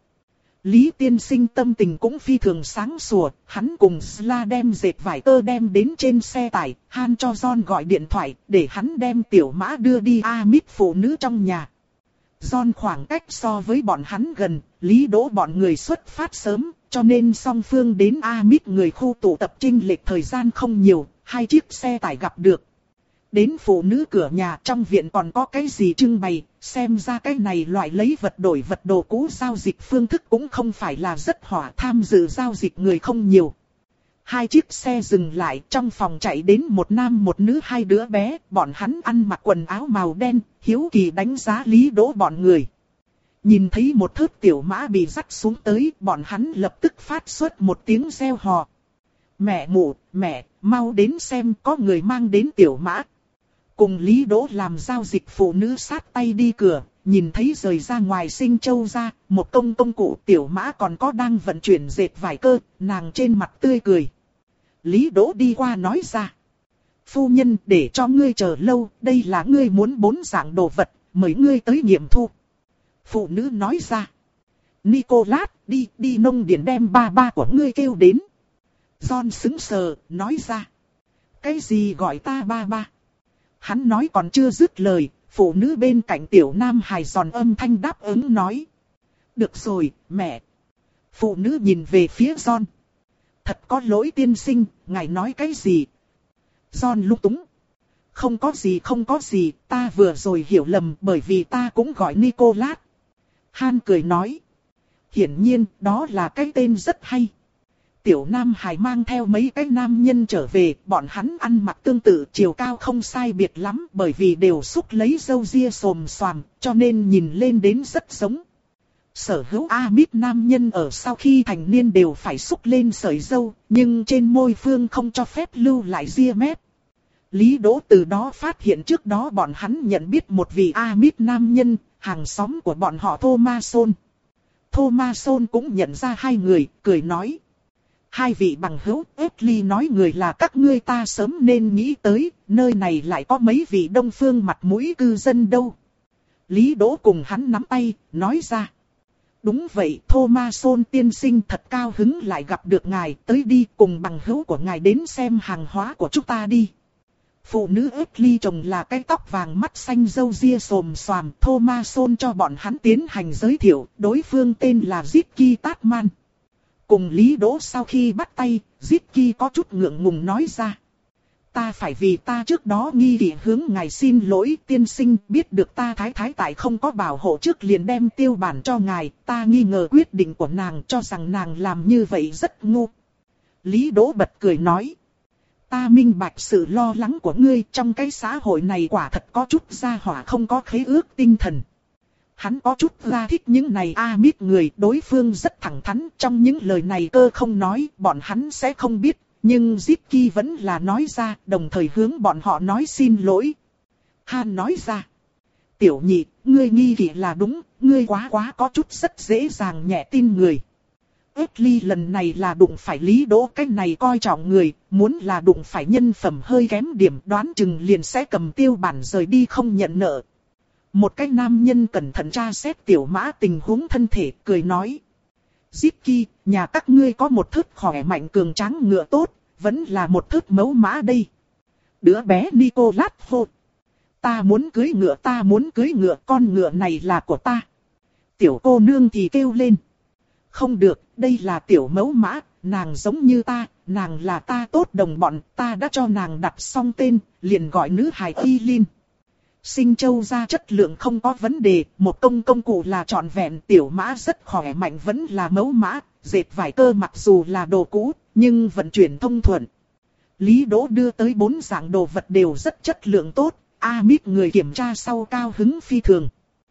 Lý tiên sinh tâm tình cũng phi thường sáng sủa, hắn cùng Sla đem dệt vải cơ đem đến trên xe tải, Han cho John gọi điện thoại, để hắn đem tiểu mã đưa đi Amit phụ nữ trong nhà. John khoảng cách so với bọn hắn gần, Lý Đỗ bọn người xuất phát sớm, cho nên song phương đến Amit người khu tụ tập chênh lệch thời gian không nhiều, hai chiếc xe tải gặp được. Đến phụ nữ cửa nhà, trong viện còn có cái gì trưng bày, xem ra cái này loại lấy vật đổi vật đồ cũ giao dịch phương thức cũng không phải là rất hỏa, tham dự giao dịch người không nhiều. Hai chiếc xe dừng lại, trong phòng chạy đến một nam một nữ hai đứa bé, bọn hắn ăn mặc quần áo màu đen, hiếu kỳ đánh giá Lý Đỗ bọn người. Nhìn thấy một thớt tiểu mã bị dắt xuống tới, bọn hắn lập tức phát xuất một tiếng reo hò. Mẹ mụ, mẹ, mau đến xem có người mang đến tiểu mã. Cùng Lý Đỗ làm giao dịch phụ nữ sát tay đi cửa, nhìn thấy rời ra ngoài sinh châu ra, một công công cụ tiểu mã còn có đang vận chuyển dệt vải cơ, nàng trên mặt tươi cười. Lý Đỗ đi qua nói ra. Phu nhân để cho ngươi chờ lâu, đây là ngươi muốn bốn dạng đồ vật, mời ngươi tới nghiệm thu. Phụ nữ nói ra. Nicholas, đi, đi nông điền đem ba ba của ngươi kêu đến. John sững sờ, nói ra. Cái gì gọi ta ba ba? Hắn nói còn chưa dứt lời, phụ nữ bên cạnh tiểu nam hài giòn âm thanh đáp ứng nói. Được rồi, mẹ. Phụ nữ nhìn về phía John. Thật có lỗi tiên sinh, ngài nói cái gì? John lúng túng. Không có gì không có gì, ta vừa rồi hiểu lầm bởi vì ta cũng gọi Nicholas. Han cười nói. Hiển nhiên, đó là cái tên rất hay. Tiểu Nam Hải mang theo mấy cái nam nhân trở về, bọn hắn ăn mặc tương tự, chiều cao không sai biệt lắm, bởi vì đều xúc lấy râu ria xồm xoàm, cho nên nhìn lên đến rất giống. Sở hữu A-mít nam nhân ở sau khi thành niên đều phải xúc lên sợi râu, nhưng trên môi phương không cho phép lưu lại ria mép. Lý Đỗ từ đó phát hiện trước đó bọn hắn nhận biết một vị A-mít nam nhân, hàng xóm của bọn họ Thomason. Thomason cũng nhận ra hai người, cười nói. Hai vị bằng hữu, Ashley nói người là các ngươi ta sớm nên nghĩ tới, nơi này lại có mấy vị đông phương mặt mũi cư dân đâu. Lý Đỗ cùng hắn nắm tay, nói ra. Đúng vậy, Thomason tiên sinh thật cao hứng lại gặp được ngài, tới đi cùng bằng hữu của ngài đến xem hàng hóa của chúng ta đi. Phụ nữ Ashley chồng là cái tóc vàng mắt xanh râu ria xồm xoàm, Thomason cho bọn hắn tiến hành giới thiệu, đối phương tên là Ziki Tatman. Cùng Lý Đỗ sau khi bắt tay, Ziki có chút ngượng ngùng nói ra. Ta phải vì ta trước đó nghi kỵ hướng ngài xin lỗi tiên sinh, biết được ta thái thái tại không có bảo hộ trước liền đem tiêu bản cho ngài, ta nghi ngờ quyết định của nàng cho rằng nàng làm như vậy rất ngu. Lý Đỗ bật cười nói. Ta minh bạch sự lo lắng của ngươi, trong cái xã hội này quả thật có chút gia hỏa không có khế ước tinh thần. Hắn có chút ra thích những này A-mít người, đối phương rất thẳng thắn, trong những lời này cơ không nói, bọn hắn sẽ không biết, nhưng Ziki vẫn là nói ra, đồng thời hướng bọn họ nói xin lỗi. Han nói ra, tiểu nhị, ngươi nghi kỵ là đúng, ngươi quá quá có chút rất dễ dàng nhẹ tin người. Ashley lần này là đụng phải Lý Đỗ cái này coi trọng người, muốn là đụng phải nhân phẩm hơi kém điểm đoán chừng liền sẽ cầm tiêu bản rời đi không nhận nợ. Một cái nam nhân cẩn thận tra xét tiểu mã tình huống thân thể, cười nói. Ziki, nhà các ngươi có một thớt khỏe mạnh cường tráng ngựa tốt, vẫn là một thớt mẫu mã đây. Đứa bé Nicholas hô. Ta muốn cưới ngựa, ta muốn cưới ngựa, con ngựa này là của ta. Tiểu cô nương thì kêu lên. Không được, đây là tiểu mẫu mã, nàng giống như ta, nàng là ta tốt đồng bọn, ta đã cho nàng đặt xong tên, liền gọi nữ hài Eileen. Sinh châu ra chất lượng không có vấn đề, một công công cụ là trọn vẹn, tiểu mã rất khỏe mạnh vẫn là mẫu mã, dệt vải cơ mặc dù là đồ cũ, nhưng vận chuyển thông thuận. Lý Đỗ đưa tới bốn dạng đồ vật đều rất chất lượng tốt, A-mít người kiểm tra sau cao hứng phi thường.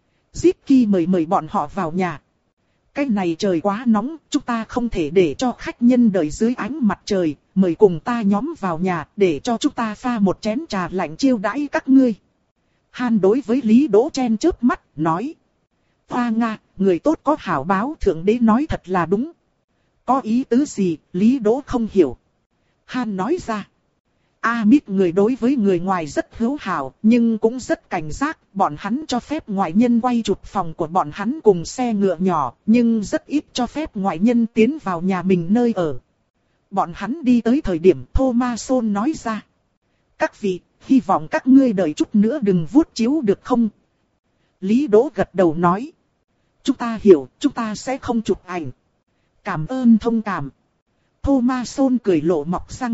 Ziki mời mời bọn họ vào nhà. Cái này trời quá nóng, chúng ta không thể để cho khách nhân đợi dưới ánh mặt trời, mời cùng ta nhóm vào nhà để cho chúng ta pha một chén trà lạnh chiêu đãi các ngươi. Han đối với Lý Đỗ chen chớp mắt, nói. Hoa Nga, người tốt có hảo báo, thượng đế nói thật là đúng. Có ý tứ gì, Lý Đỗ không hiểu. Han nói ra. A-mít người đối với người ngoài rất hữu hảo, nhưng cũng rất cảnh giác, bọn hắn cho phép ngoại nhân quay chụp phòng của bọn hắn cùng xe ngựa nhỏ, nhưng rất ít cho phép ngoại nhân tiến vào nhà mình nơi ở. Bọn hắn đi tới thời điểm Thomason nói ra. Các vị, hy vọng các ngươi đợi chút nữa đừng vuốt chiếu được không? Lý Đỗ gật đầu nói. Chúng ta hiểu, chúng ta sẽ không chụp ảnh. Cảm ơn thông cảm. Thomason cười lộ mọc răng.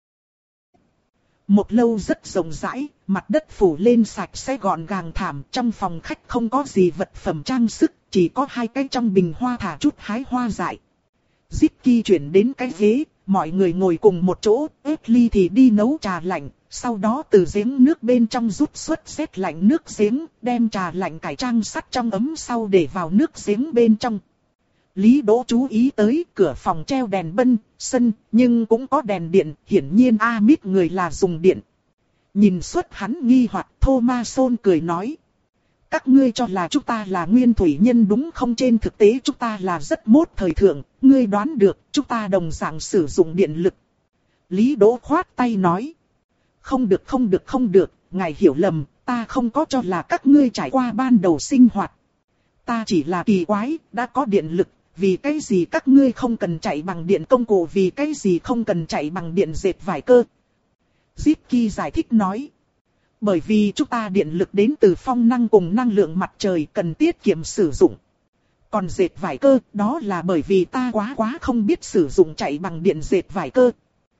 Một lâu rất rộng rãi, mặt đất phủ lên sạch sẽ gọn gàng thảm, trong phòng khách không có gì vật phẩm trang sức, chỉ có hai cái trong bình hoa thả chút hái hoa dại. Ziki chuyển đến cái ghế, mọi người ngồi cùng một chỗ, Ashley thì đi nấu trà lạnh, sau đó từ giếng nước bên trong rút xuất sét lạnh nước giếng, đem trà lạnh cải trang sắt trong ấm sau để vào nước giếng bên trong. Lý Đỗ chú ý tới cửa phòng treo đèn bân, sân, nhưng cũng có đèn điện, hiển nhiên A-mít người là dùng điện. Nhìn suốt hắn nghi hoặc, Thomason cười nói. Các ngươi cho là chúng ta là nguyên thủy nhân đúng không? Trên thực tế chúng ta là rất mốt thời thượng, ngươi đoán được, chúng ta đồng dạng sử dụng điện lực. Lý Đỗ khoát tay nói. Không được không được không được, ngài hiểu lầm, ta không có cho là các ngươi trải qua ban đầu sinh hoạt. Ta chỉ là kỳ quái, đã có điện lực, vì cái gì các ngươi không cần chạy bằng điện công cụ, vì cái gì không cần chạy bằng điện dệt vải cơ. Ziki giải thích nói. Bởi vì chúng ta điện lực đến từ phong năng cùng năng lượng mặt trời cần tiết kiệm sử dụng. Còn dệt vải cơ, đó là bởi vì ta quá quá không biết sử dụng chạy bằng điện dệt vải cơ.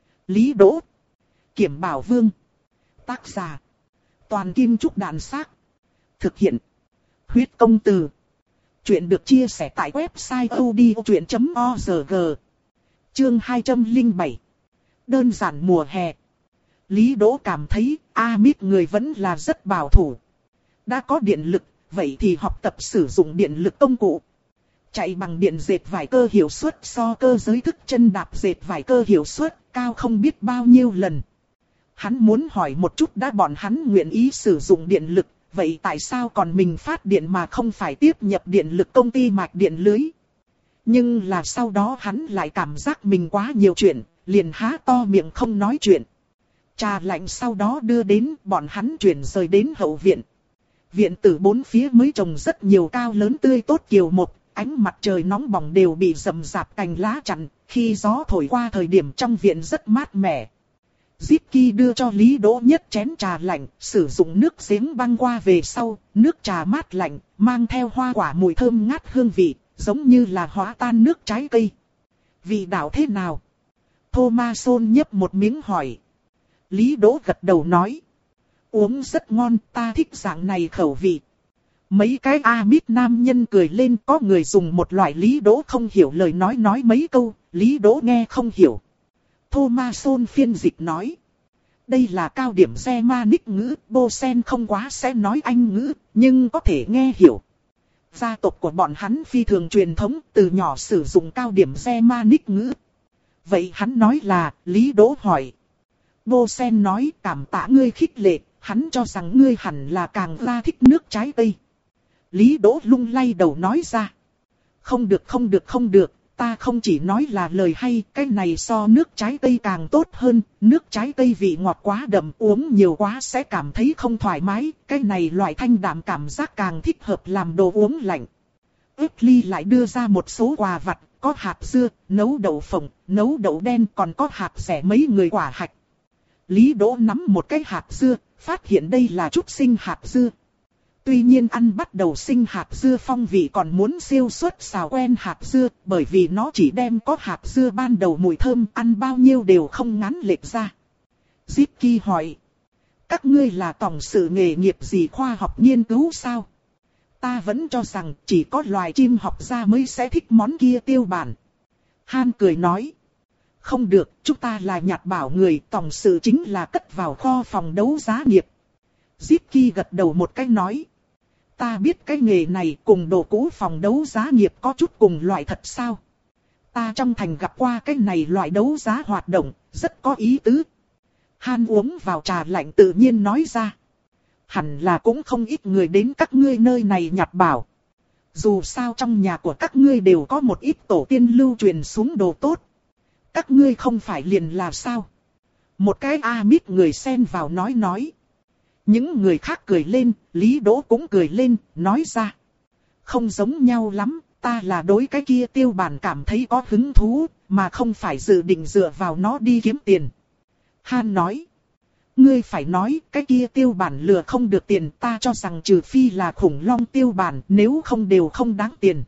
Lý Đỗ. Kiểm Bảo Vương. Tác giả. Toàn Kim Trúc Đàn Xác. Thực hiện. Huyết Công Từ. Chuyện được chia sẻ tại website odchuyện chấm org. Chương hai trăm lẻ bảy. Đơn giản mùa hè. Lý Đỗ cảm thấy Amit người vẫn là rất bảo thủ. Đã có điện lực, vậy thì học tập sử dụng điện lực công cụ. Chạy bằng điện dệt vải cơ hiệu suất so cơ giới thức chân đạp dệt vải cơ hiệu suất cao không biết bao nhiêu lần. Hắn muốn hỏi một chút, đã bọn hắn nguyện ý sử dụng điện lực, vậy tại sao còn mình phát điện mà không phải tiếp nhập điện lực công ty mạch điện lưới? Nhưng là sau đó hắn lại cảm giác mình quá nhiều chuyện, liền há to miệng không nói chuyện. Trà lạnh sau đó đưa đến, bọn hắn chuyển rời đến hậu viện. Viện tử bốn phía mới trồng rất nhiều cao lớn tươi tốt kiều một, ánh mặt trời nóng bỏng đều bị rậm rạp cành lá chặn, khi gió thổi qua thời điểm trong viện rất mát mẻ. Zipki đưa cho Lý Đỗ nhất chén trà lạnh, sử dụng nước giếng băng qua về sau, nước trà mát lạnh, mang theo hoa quả mùi thơm ngát hương vị, giống như là hóa tan nước trái cây. Vị đạo thế nào? Thomason nhấp một miếng hỏi. Lý Đỗ gật đầu nói. Uống rất ngon, ta thích dạng này khẩu vị. Mấy cái Amit nam nhân cười lên, có người dùng một loại Lý Đỗ không hiểu lời nói nói mấy câu, Lý Đỗ nghe không hiểu. Thomason phiên dịch nói. Đây là cao điểm Germanic ngữ, Bosen không quá sẽ nói Anh ngữ, nhưng có thể nghe hiểu. Gia tộc của bọn hắn phi thường truyền thống, từ nhỏ sử dụng cao điểm Germanic ngữ. Vậy hắn nói là, Lý Đỗ hỏi. Bosen nói, cảm tạ ngươi khích lệ, hắn cho rằng ngươi hẳn là càng ra thích nước trái cây. Lý Đỗ lung lay đầu nói ra. Không được không được không được, ta không chỉ nói là lời hay, cái này so nước trái cây càng tốt hơn, nước trái cây vị ngọt quá đậm, uống nhiều quá sẽ cảm thấy không thoải mái, cái này loại thanh đạm cảm giác càng thích hợp làm đồ uống lạnh. Epli lại đưa ra một số quà vặt, có hạt dưa, nấu đậu phộng, nấu đậu đen, còn có hạt rẻ mấy người quả hạch. Lý Đỗ nắm một cái hạt dưa, phát hiện đây là trúc sinh hạt dưa. Tuy nhiên ăn bắt đầu sinh hạt dưa phong vị còn muốn siêu xuất xào quen hạt dưa, bởi vì nó chỉ đem có hạt dưa ban đầu mùi thơm, ăn bao nhiêu đều không ngán lệch ra. Zipki hỏi. Các ngươi là tổng sự nghề nghiệp gì khoa học nghiên cứu sao? Ta vẫn cho rằng chỉ có loài chim học gia mới sẽ thích món kia tiêu bản. Han cười nói. Không được, chúng ta là nhặt bảo người, tổng sự chính là cất vào kho phòng đấu giá nghiệp. Zipki gật đầu một cái nói. Ta biết cái nghề này cùng đồ cũ phòng đấu giá nghiệp có chút cùng loại thật sao? Ta trong thành gặp qua cái này loại đấu giá hoạt động, rất có ý tứ. Han uống vào trà lạnh tự nhiên nói ra. Hẳn là cũng không ít người đến các ngươi nơi này nhặt bảo. Dù sao trong nhà của các ngươi đều có một ít tổ tiên lưu truyền xuống đồ tốt. Các ngươi không phải liền là sao? Một cái Amit người xen vào nói nói. Những người khác cười lên, Lý Đỗ cũng cười lên, nói ra. Không giống nhau lắm, ta là đối cái kia tiêu bản cảm thấy có hứng thú, mà không phải dự định dựa vào nó đi kiếm tiền. Han nói. Ngươi phải nói, cái kia tiêu bản lừa không được tiền, ta cho rằng trừ phi là khủng long tiêu bản, nếu không đều không đáng tiền.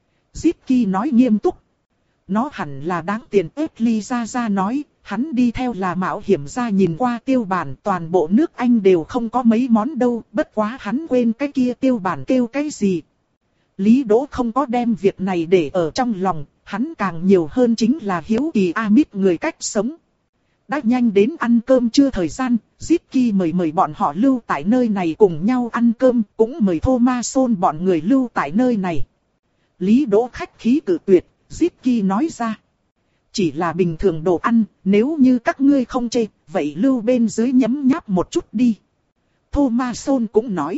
Zipki nói nghiêm túc. Nó hẳn là đáng tiền. Epli ra ra nói, hắn đi theo là mạo hiểm ra nhìn qua tiêu bản, toàn bộ nước Anh đều không có mấy món đâu, bất quá hắn quên cái kia tiêu bản kêu cái gì. Lý Đỗ không có đem việc này để ở trong lòng, hắn càng nhiều hơn chính là hiếu kỳ Amit người cách sống. Đã nhanh đến ăn cơm trưa thời gian, Zipki mời mời bọn họ lưu tại nơi này cùng nhau ăn cơm, cũng mời Thomason bọn người lưu tại nơi này. Lý Đỗ khách khí cự tuyệt, Zipki nói ra. Chỉ là bình thường đồ ăn, nếu như các ngươi không chê, vậy lưu bên dưới nhấm nháp một chút đi. Thomason cũng nói.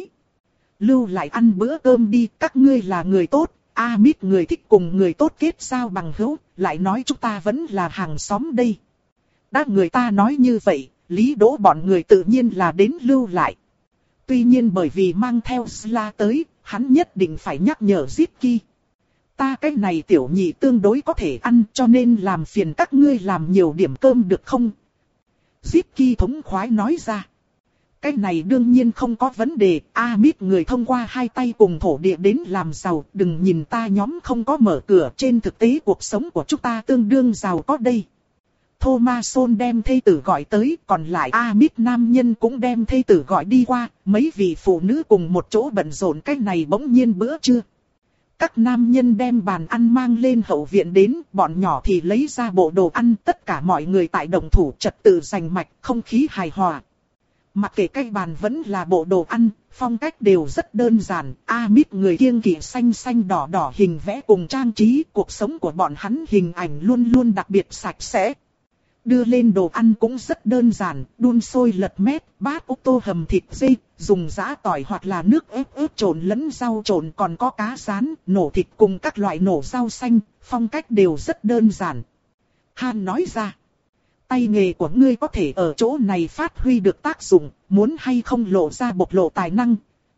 Lưu lại ăn bữa cơm đi, các ngươi là người tốt, Amit người thích cùng người tốt kết giao bằng hữu, lại nói chúng ta vẫn là hàng xóm đây. Đã người ta nói như vậy, Lý Đỗ bọn người tự nhiên là đến lưu lại. Tuy nhiên bởi vì mang theo Sla tới, hắn nhất định phải nhắc nhở Zipki. Ta cái này tiểu nhị tương đối có thể ăn cho nên làm phiền các ngươi làm nhiều điểm cơm được không? Zipki thống khoái nói ra. cái này đương nhiên không có vấn đề, A-mít người thông qua hai tay cùng thổ địa đến làm giàu, đừng nhìn ta nhóm không có mở cửa, trên thực tế cuộc sống của chúng ta tương đương giàu có đây. Thomason đem thê tử gọi tới, còn lại A-mít nam nhân cũng đem thê tử gọi đi qua, mấy vị phụ nữ cùng một chỗ bận rộn cái này bỗng nhiên bữa trưa. Các nam nhân đem bàn ăn mang lên hậu viện đến, bọn nhỏ thì lấy ra bộ đồ ăn, tất cả mọi người tại đồng thủ trật tự rành mạch, không khí hài hòa. Mặc kệ cái bàn vẫn là bộ đồ ăn, phong cách đều rất đơn giản, A-mít người kiêng kỵ xanh xanh đỏ đỏ hình vẽ cùng trang trí, cuộc sống của bọn hắn hình ảnh luôn luôn đặc biệt sạch sẽ. Đưa lên đồ ăn cũng rất đơn giản, đun sôi lật mét, bát ốc tô hầm thịt dê, dùng giã tỏi hoặc là nước ép ướp trộn lẫn rau trộn, còn có cá rán, nổ thịt cùng các loại nổ rau xanh, phong cách đều rất đơn giản. Han nói ra, tay nghề của ngươi có thể ở chỗ này phát huy được tác dụng, muốn hay không lộ ra bộc lộ tài năng.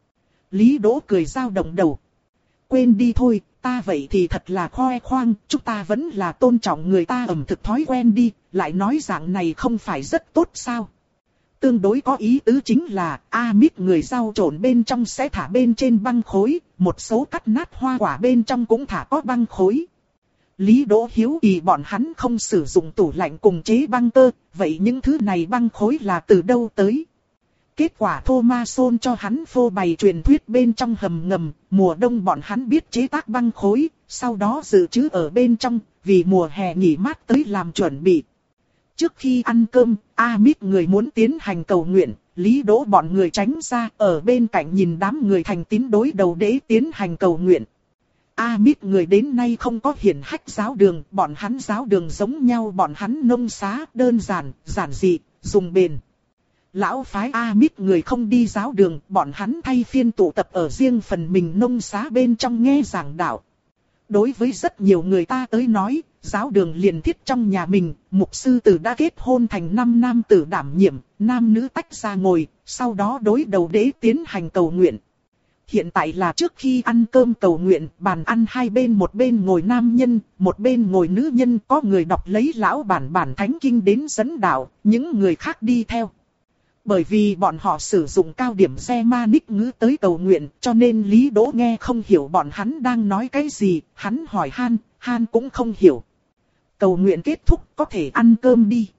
Lý Đỗ cười dao động đầu. Quên đi thôi, ta vậy thì thật là khoe khoang, chúng ta vẫn là tôn trọng người ta ẩm thực thói quen đi, lại nói dạng này không phải rất tốt sao. Tương đối có ý tứ chính là, A-mít người rau trộn bên trong sẽ thả bên trên băng khối, một số cắt nát hoa quả bên trong cũng thả có băng khối. Lý Đỗ hiếu kỳ bọn hắn không sử dụng tủ lạnh cùng chế băng cơ, vậy những thứ này băng khối là từ đâu tới? Kết quả Thomason cho hắn phô bày truyền thuyết bên trong hầm ngầm, mùa đông bọn hắn biết chế tác băng khối, sau đó dự trữ ở bên trong, vì mùa hè nghỉ mát tới làm chuẩn bị. Trước khi ăn cơm, A-mít người muốn tiến hành cầu nguyện, Lý Đỗ bọn người tránh ra, ở bên cạnh nhìn đám người thành tín đối đầu để tiến hành cầu nguyện. A-mít người đến nay không có hiển hách giáo đường, bọn hắn giáo đường giống nhau, bọn hắn nông xá, đơn giản, giản dị, dùng bền. Lão phái A-mít người không đi giáo đường, bọn hắn thay phiên tụ tập ở riêng phần mình nông xá bên trong nghe giảng đạo. Đối với rất nhiều người ta tới nói, giáo đường liền thiết trong nhà mình, mục sư tử đã kết hôn thành năm nam tử đảm nhiệm, nam nữ tách ra ngồi, sau đó đối đầu để tiến hành cầu nguyện. Hiện tại là trước khi ăn cơm cầu nguyện, bàn ăn hai bên, một bên ngồi nam nhân, một bên ngồi nữ nhân, có người đọc lấy lão bản bản thánh kinh đến dẫn đạo, những người khác đi theo. Bởi vì bọn họ sử dụng cao điểm Germanic ngữ tới cầu nguyện, cho nên Lý Đỗ nghe không hiểu bọn hắn đang nói cái gì, hắn hỏi Han, Han cũng không hiểu. Cầu nguyện kết thúc, có thể ăn cơm đi.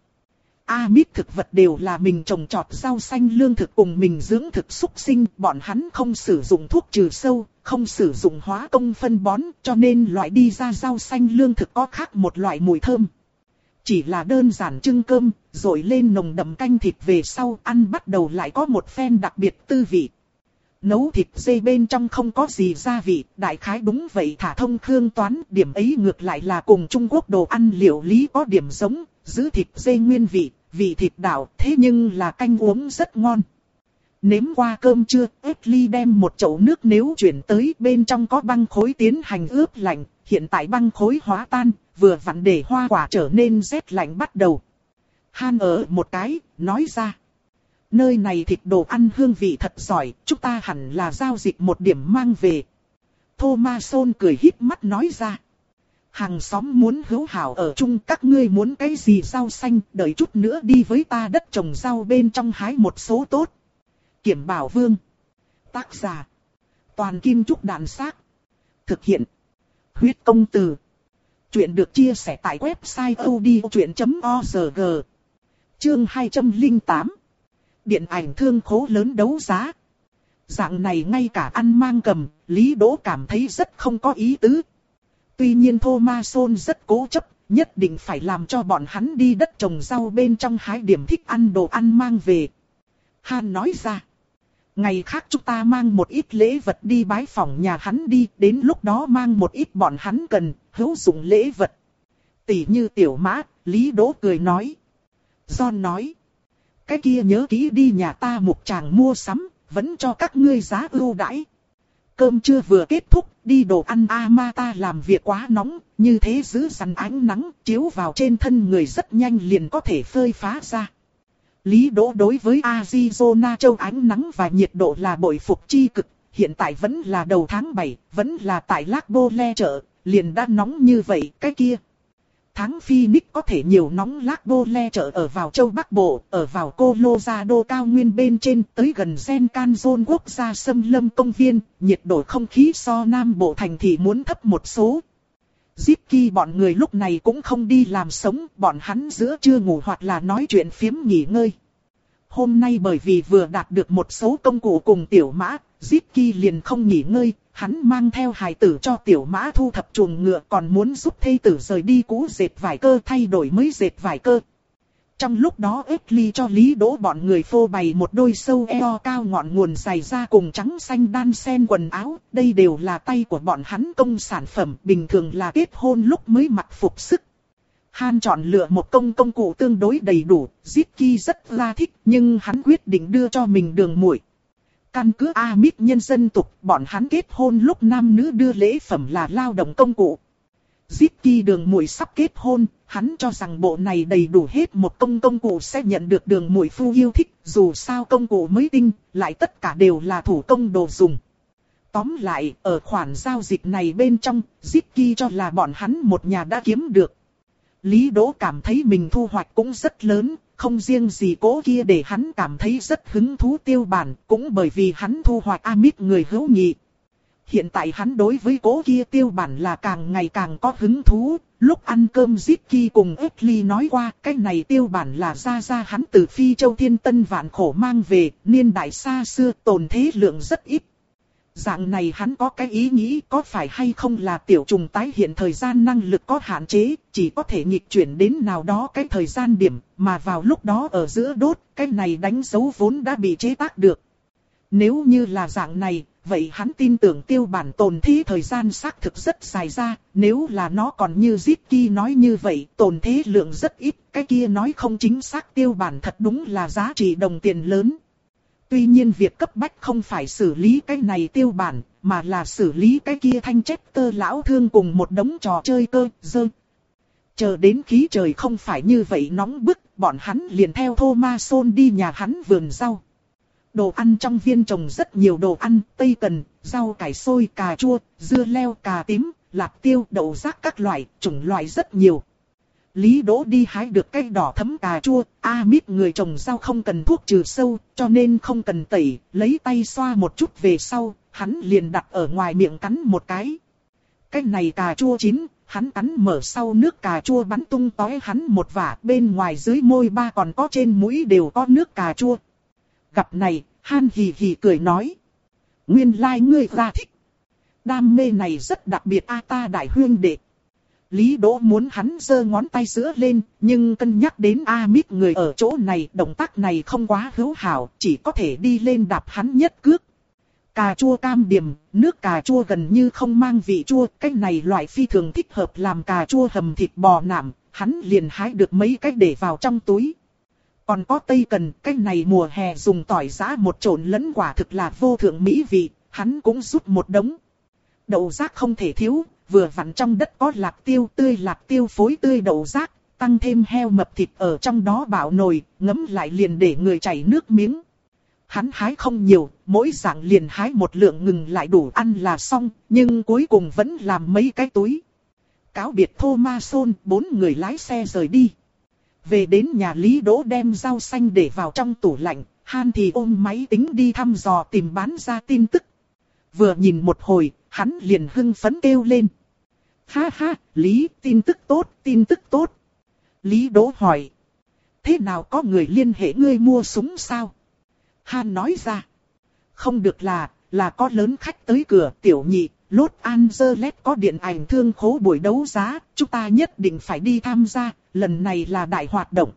A-mít thực vật đều là mình trồng trọt rau xanh lương thực cùng mình dưỡng thực xúc sinh, bọn hắn không sử dụng thuốc trừ sâu, không sử dụng hóa công phân bón, cho nên loại đi ra rau xanh lương thực có khác một loại mùi thơm. Chỉ là đơn giản trưng cơm, rồi lên nồng đậm canh thịt về sau ăn bắt đầu lại có một phen đặc biệt tư vị. Nấu thịt dê bên trong không có gì gia vị, đại khái đúng vậy thả thông khương toán, điểm ấy ngược lại là cùng Trung Quốc đồ ăn liệu lý có điểm giống, giữ thịt dê nguyên vị, vị thịt đảo, thế nhưng là canh uống rất ngon. Nếm qua cơm trưa, Ashley đem một chậu nước nếu chuyển tới, bên trong có băng khối tiến hành ướp lạnh, hiện tại băng khối hóa tan, vừa vặn để hoa quả trở nên rét lạnh bắt đầu. Han ở một cái, nói ra. Nơi này thịt đồ ăn hương vị thật giỏi, chúng ta hẳn là giao dịch một điểm mang về. Thomason cười híp mắt nói ra. Hàng xóm muốn hữu hảo ở chung, các ngươi muốn cái gì rau xanh, đợi chút nữa đi với ta đất trồng rau bên trong hái một số tốt. Kiểm Bảo Vương. Tác giả. Toàn Kim Trúc Đàn Xác. Thực hiện. Huyết Công Từ. Chuyện được chia sẻ tại website odchuyện chấm org. Chương hai trăm lẻ tám. Điện ảnh thương khố lớn đấu giá. Dạng này ngay cả ăn mang cầm, Lý Đỗ cảm thấy rất không có ý tứ. Tuy nhiên Thomason rất cố chấp, nhất định phải làm cho bọn hắn đi đất trồng rau bên trong hái điểm thích ăn đồ ăn mang về. Han nói ra. Ngày khác chúng ta mang một ít lễ vật đi bái phỏng nhà hắn đi, đến lúc đó mang một ít bọn hắn cần, hữu dụng lễ vật. Tỷ như tiểu mã, Lý Đỗ cười nói. John nói. Cái kia nhớ kỹ đi nhà ta mục tràng mua sắm, vẫn cho các ngươi giá ưu đãi. Cơm trưa vừa kết thúc, đi đồ ăn Amata làm việc quá nóng, như thế giữ sẵn ánh nắng, chiếu vào trên thân người rất nhanh liền có thể phơi phá ra. Lý Đỗ đối với Arizona châu ánh nắng và nhiệt độ là bội phục chi cực, hiện tại vẫn là đầu tháng bảy, vẫn là tại Lac Bole chợ, liền đã nóng như vậy, cái kia. Tháng Phoenix có thể nhiều nóng lác bô le chợ ở vào châu Bắc Bộ, ở vào Colorado cao nguyên bên trên tới gần Gen Canyon quốc gia xâm lâm công viên, nhiệt độ không khí so Nam Bộ thành thị muốn thấp một số. Zipki bọn người lúc này cũng không đi làm sống, bọn hắn giữa trưa ngủ hoặc là nói chuyện phiếm nghỉ ngơi. Hôm nay bởi vì vừa đạt được một số công cụ cùng tiểu mã, Zipki liền không nghỉ ngơi, hắn mang theo hài tử cho tiểu mã thu thập chuồng ngựa, còn muốn giúp thê tử rời đi cũ dệt vải cơ thay đổi mới dệt vải cơ. Trong lúc đó Ashley cho Lý Đỗ bọn người phô bày một đôi sâu eo cao ngọn nguồn giày da cùng trắng xanh đan xen quần áo, đây đều là tay của bọn hắn công sản phẩm, bình thường là kết hôn lúc mới mặc phục sức. Han chọn lựa một công công cụ tương đối đầy đủ, Zipki rất là thích, nhưng hắn quyết định đưa cho mình đường muội. Căn cứ Amish nhân dân tục, bọn hắn kết hôn lúc nam nữ đưa lễ phẩm là lao động công cụ. Zipki đường muội sắp kết hôn, hắn cho rằng bộ này đầy đủ hết một công công cụ sẽ nhận được đường muội phu yêu thích, dù sao công cụ mới tinh, lại tất cả đều là thủ công đồ dùng. Tóm lại, ở khoản giao dịch này bên trong, Zipki cho là bọn hắn một nhà đã kiếm được. Lý Đỗ cảm thấy mình thu hoạch cũng rất lớn, không riêng gì cố kia để hắn cảm thấy rất hứng thú tiêu bản, cũng bởi vì hắn thu hoạch Amish người hữu nghị. Hiện tại hắn đối với cố kia tiêu bản là càng ngày càng có hứng thú, lúc ăn cơm Zipki cùng Ashley nói qua, cái này tiêu bản là ra ra hắn từ Phi Châu Thiên Tân vạn khổ mang về, niên đại xa xưa tồn thế lượng rất ít. Dạng này hắn có cái ý nghĩ có phải hay không là tiểu trùng tái hiện thời gian năng lực có hạn chế, chỉ có thể nghịch chuyển đến nào đó cái thời gian điểm, mà vào lúc đó ở giữa đốt, cái này đánh dấu vốn đã bị chế tác được. Nếu như là dạng này, vậy hắn tin tưởng tiêu bản tồn thế thời gian xác thực rất dài ra, nếu là nó còn như Zipki nói như vậy, tồn thế lượng rất ít, cái kia nói không chính xác tiêu bản thật đúng là giá trị đồng tiền lớn. Tuy nhiên việc cấp bách không phải xử lý cái này tiêu bản, mà là xử lý cái kia thanh Chester lão thương cùng một đống trò chơi cơ, dơ. Chờ đến khí trời không phải như vậy nóng bức, bọn hắn liền theo Thomason đi nhà hắn vườn rau. Đồ ăn trong viên trồng rất nhiều đồ ăn, tây cần, rau cải xôi, cà chua, dưa leo, cà tím, lạc tiêu, đậu rác các loại, chủng loại rất nhiều. Lý Đỗ đi hái được cây đỏ thấm cà chua, Amish người trồng rau không cần thuốc trừ sâu, cho nên không cần tẩy, lấy tay xoa một chút về sau, hắn liền đặt ở ngoài miệng cắn một cái. Cái này cà chua chín, hắn cắn mở sau nước cà chua bắn tung tóe hắn một vả, bên ngoài dưới môi ba còn có trên mũi đều có nước cà chua. Gặp này, Han hì hì cười nói. Nguyên lai like ngươi ra thích. Đam mê này rất đặc biệt a ta đại huynh đệ. Lý Đỗ muốn hắn giơ ngón tay giữa lên, nhưng cân nhắc đến Amish người ở chỗ này, động tác này không quá hữu hảo, chỉ có thể đi lên đạp hắn nhất cước. Cà chua cam điềm, nước cà chua gần như không mang vị chua, cái này loại phi thường thích hợp làm cà chua hầm thịt bò nạm, hắn liền hái được mấy cái để vào trong túi. Còn có tây cần, cái này mùa hè dùng tỏi giã một trộn lẫn quả thực là vô thượng mỹ vị, hắn cũng rút một đống. Đậu rác không thể thiếu, vừa vặn trong đất có lạc tiêu tươi, lạc tiêu phối tươi đậu rác, tăng thêm heo mập thịt ở trong đó bạo nồi, ngấm lại liền để người chảy nước miếng. Hắn hái không nhiều, mỗi dạng liền hái một lượng ngừng lại đủ ăn là xong, nhưng cuối cùng vẫn làm mấy cái túi. Cáo biệt Thomason, bốn người lái xe rời đi. Về đến nhà Lý Đỗ đem rau xanh để vào trong tủ lạnh, Han thì ôm máy tính đi thăm dò tìm bán ra tin tức. Vừa nhìn một hồi, hắn liền hưng phấn kêu lên. Ha ha, Lý, tin tức tốt, tin tức tốt. Lý Đỗ hỏi. Thế nào có người liên hệ ngươi mua súng sao? Han nói ra. Không được là, là có lớn khách tới cửa tiểu nhị, Los Angeles có điện ảnh thương khố buổi đấu giá, chúng ta nhất định phải đi tham gia, lần này là đại hoạt động.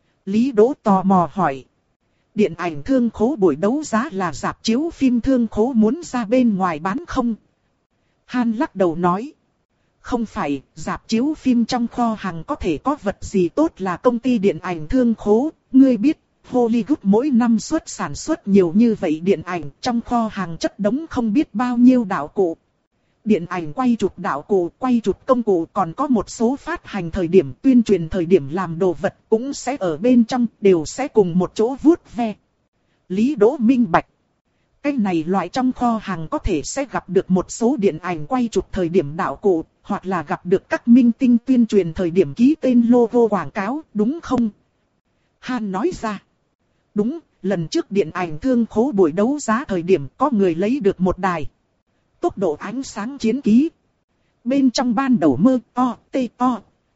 Lý Đỗ tò mò hỏi. Điện ảnh thương khố buổi đấu giá là rạp chiếu phim thương khố muốn ra bên ngoài bán không? Han lắc đầu nói. Không phải, rạp chiếu phim trong kho hàng có thể có vật gì tốt là công ty điện ảnh thương khố, ngươi biết. Hollywood mỗi năm xuất sản xuất nhiều như vậy điện ảnh, trong kho hàng chất đống không biết bao nhiêu đạo cụ. Điện ảnh quay chụp đạo cụ, quay chụp công cụ, còn có một số phát hành thời điểm, tuyên truyền thời điểm làm đồ vật cũng sẽ ở bên trong, đều sẽ cùng một chỗ vuốt ve. Lý Đỗ minh bạch. Cái này loại trong kho hàng có thể sẽ gặp được một số điện ảnh quay chụp thời điểm đạo cụ, hoặc là gặp được các minh tinh tuyên truyền thời điểm ký tên logo quảng cáo, đúng không? Han nói ra. Đúng, lần trước điện ảnh thương khố buổi đấu giá thời điểm có người lấy được một đài tốc độ ánh sáng chiến ký. Bên trong ban đầu mơ o, tê o.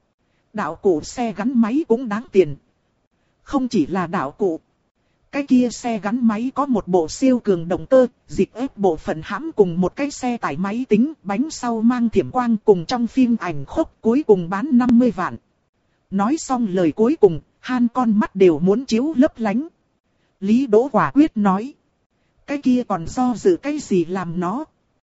Đạo cụ xe gắn máy cũng đáng tiền. Không chỉ là đạo cụ. Cái kia xe gắn máy có một bộ siêu cường động cơ, dịch ép bộ phận hãm cùng một cái xe tải máy tính, bánh sau mang thiểm quang cùng trong phim ảnh khốc cuối cùng bán năm mươi vạn. Nói xong lời cuối cùng, Han con mắt đều muốn chiếu lấp lánh. Lý Đỗ quả quyết nói. Cái kia còn do dự cái gì làm nó?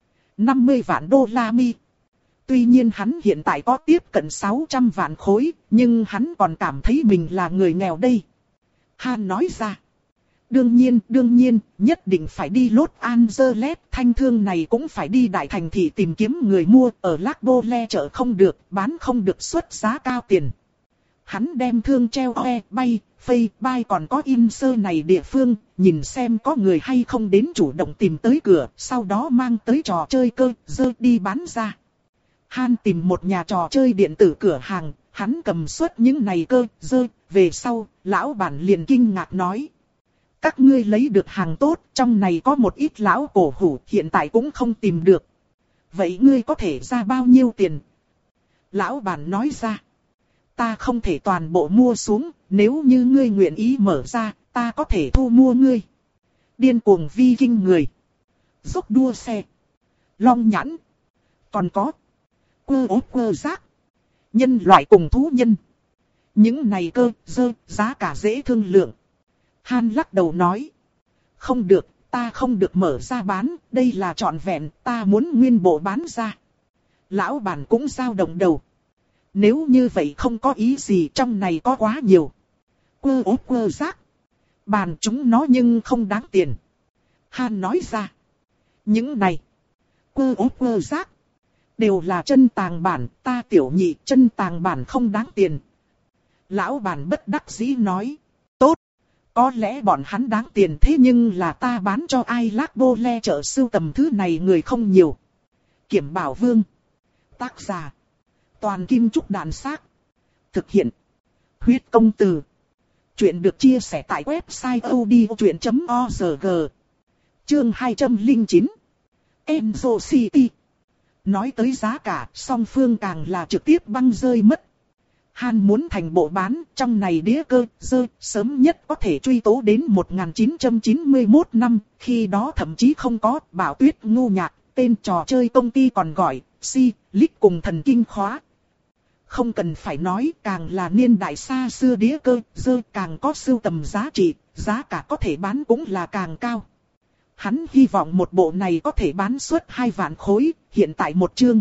năm mươi vạn đô la mi. Tuy nhiên hắn hiện tại có tiếp cận sáu trăm vạn khối, nhưng hắn còn cảm thấy mình là người nghèo đây. Han nói ra. Đương nhiên, đương nhiên, nhất định phải đi Los Angeles, thanh thương này cũng phải đi đại thành thị tìm kiếm người mua, ở Lac Bole chợ không được, bán không được xuất giá cao tiền. Hắn đem thương treo oe, bay, phây, bay còn có in sơ này địa phương, nhìn xem có người hay không đến chủ động tìm tới cửa, sau đó mang tới trò chơi cơ, dơ đi bán ra. Han tìm một nhà trò chơi điện tử cửa hàng, hắn cầm suất những này cơ, dơ, về sau, lão bản liền kinh ngạc nói. Các ngươi lấy được hàng tốt, trong này có một ít lão cổ hủ, hiện tại cũng không tìm được. Vậy ngươi có thể ra bao nhiêu tiền? Lão bản nói ra. Ta không thể toàn bộ mua xuống, nếu như ngươi nguyện ý mở ra, ta có thể thu mua ngươi. Điên cuồng vi kinh người. Dốc đua xe. Long nhãn. Còn có. Quơ ốp quơ rác. Nhân loại cùng thú nhân. Những này cơ, dơ, giá cả dễ thương lượng. Han lắc đầu nói. Không được, ta không được mở ra bán, đây là trọn vẹn, ta muốn nguyên bộ bán ra. Lão bản cũng dao động đầu. Nếu như vậy không có ý gì, trong này có quá nhiều. Quơ ốp quơ rác. Bàn chúng nó nhưng không đáng tiền. Han nói ra. Những này. Quơ ốp quơ rác. Đều là chân tàng bản, ta tiểu nhị chân tàng bản không đáng tiền. Lão bản bất đắc dĩ nói. Tốt. Có lẽ bọn hắn đáng tiền thế nhưng là ta bán cho ai Lac Bole chợ sưu tầm thứ này người không nhiều. Kiểm Bảo Vương. Tác giả. Toàn Kim Trúc Đàn Xác. Thực hiện. Huyết Công Từ. Chuyện được chia sẻ tại website odchuyện chấm org. Chương hai trăm lẻ chín. Enzo City. Nói tới giá cả, song phương càng là trực tiếp băng rơi mất. Han muốn thành bộ bán, trong này đĩa cơ, dơ, sớm nhất có thể truy tố đến một nghìn chín trăm chín mươi mốt năm, khi đó thậm chí không có, Bảo Tuyết ngu nhạc, tên trò chơi công ty còn gọi, Si, Lích cùng thần kinh khóa. Không cần phải nói, càng là niên đại xa xưa đĩa cơ, dơ, càng có sưu tầm giá trị, giá cả có thể bán cũng là càng cao. Hắn hy vọng một bộ này có thể bán suốt hai vạn khối, hiện tại một chương.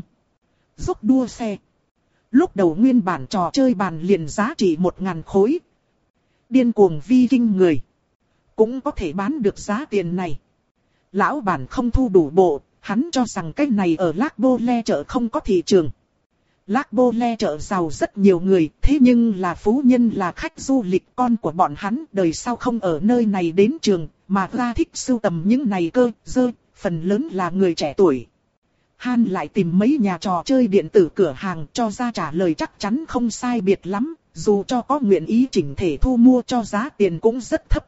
Dốc đua xe. Lúc đầu nguyên bản trò chơi bàn liền giá trị một ngàn khối. Điên cuồng vi kinh người. Cũng có thể bán được giá tiền này. Lão bản không thu đủ bộ, hắn cho rằng cái này ở Lac Bole chợ không có thị trường. Lac Bole chợ giàu rất nhiều người, thế nhưng là phú nhân là khách du lịch con của bọn hắn, đời sau không ở nơi này đến trường, mà ra thích sưu tầm những này cơ, dơ, phần lớn là người trẻ tuổi. Han lại tìm mấy nhà trò chơi điện tử cửa hàng cho ra trả lời chắc chắn không sai biệt lắm, dù cho có nguyện ý chỉnh thể thu mua cho giá tiền cũng rất thấp.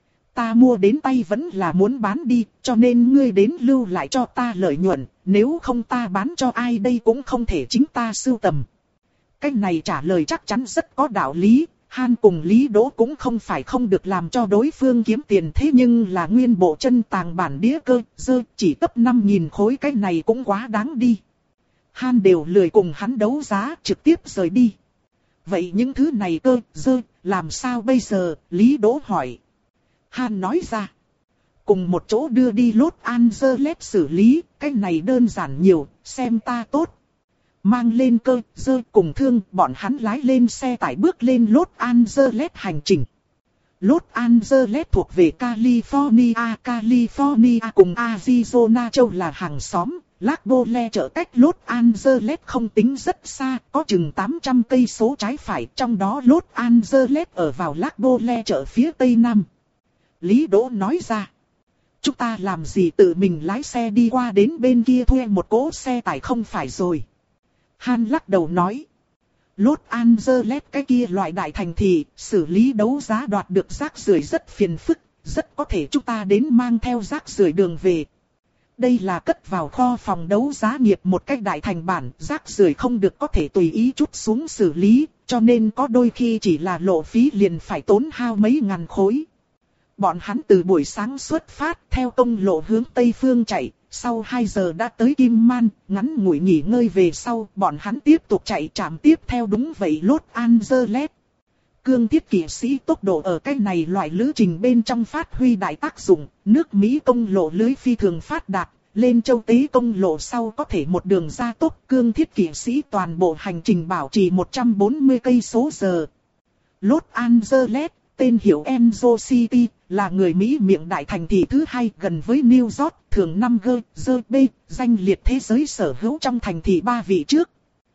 Ta mua đến tay vẫn là muốn bán đi, cho nên ngươi đến lưu lại cho ta lợi nhuận, nếu không ta bán cho ai đây cũng không thể chính ta sưu tầm. Cái này trả lời chắc chắn rất có đạo lý, Han cùng Lý Đỗ cũng không phải không được làm cho đối phương kiếm tiền thế nhưng là nguyên bộ chân tàng bản đĩa cơ, dơ, chỉ cấp năm nghìn khối cái này cũng quá đáng đi. Han đều lười cùng hắn đấu giá trực tiếp rời đi. Vậy những thứ này cơ, dơ, làm sao bây giờ, Lý Đỗ hỏi. Han nói ra. Cùng một chỗ đưa đi Los Angeles xử lý, cái này đơn giản nhiều, xem ta tốt. Mang lên cơ, dơ cùng thương, bọn hắn lái lên xe tải bước lên Los Angeles hành trình. Los Angeles thuộc về California, California cùng Arizona châu là hàng xóm. Lac Bole chợ cách Los Angeles không tính rất xa, có chừng tám trăm cây số trái phải, trong đó Los Angeles ở vào Lac Bole chợ phía tây nam. Lý Đỗ nói ra. Chúng ta làm gì tự mình lái xe đi qua đến bên kia thuê một cỗ xe tải không phải rồi. Han lắc đầu nói. Los Angeles cái kia loại đại thành thị, xử lý đấu giá đoạt được rác rưởi rất phiền phức, rất có thể chúng ta đến mang theo rác rưởi đường về. Đây là cất vào kho phòng đấu giá nghiệp một cách đại thành bản, rác rưởi không được có thể tùy ý trút xuống xử lý, cho nên có đôi khi chỉ là lộ phí liền phải tốn hao mấy ngàn khối. Bọn hắn từ buổi sáng xuất phát theo công lộ hướng Tây Phương chạy, sau hai giờ đã tới Kim Man, ngắn ngủi nghỉ ngơi về sau, bọn hắn tiếp tục chạy trạm tiếp theo đúng vậy Los Angeles. Cương thiết kỵ sĩ tốc độ ở cái này loại lữ trình bên trong phát huy đại tác dụng, nước Mỹ công lộ lưới phi thường phát đạt, lên châu Tế công lộ sau có thể một đường gia tốc, cương thiết kỵ sĩ toàn bộ hành trình bảo trì một trăm bốn mươi cây số giờ. Los Angeles, tên hiệu Enzo City, là người Mỹ miệng đại thành thị thứ hai gần với New York, thường năm G, G, B, danh liệt thế giới sở hữu trong thành thị ba vị trước.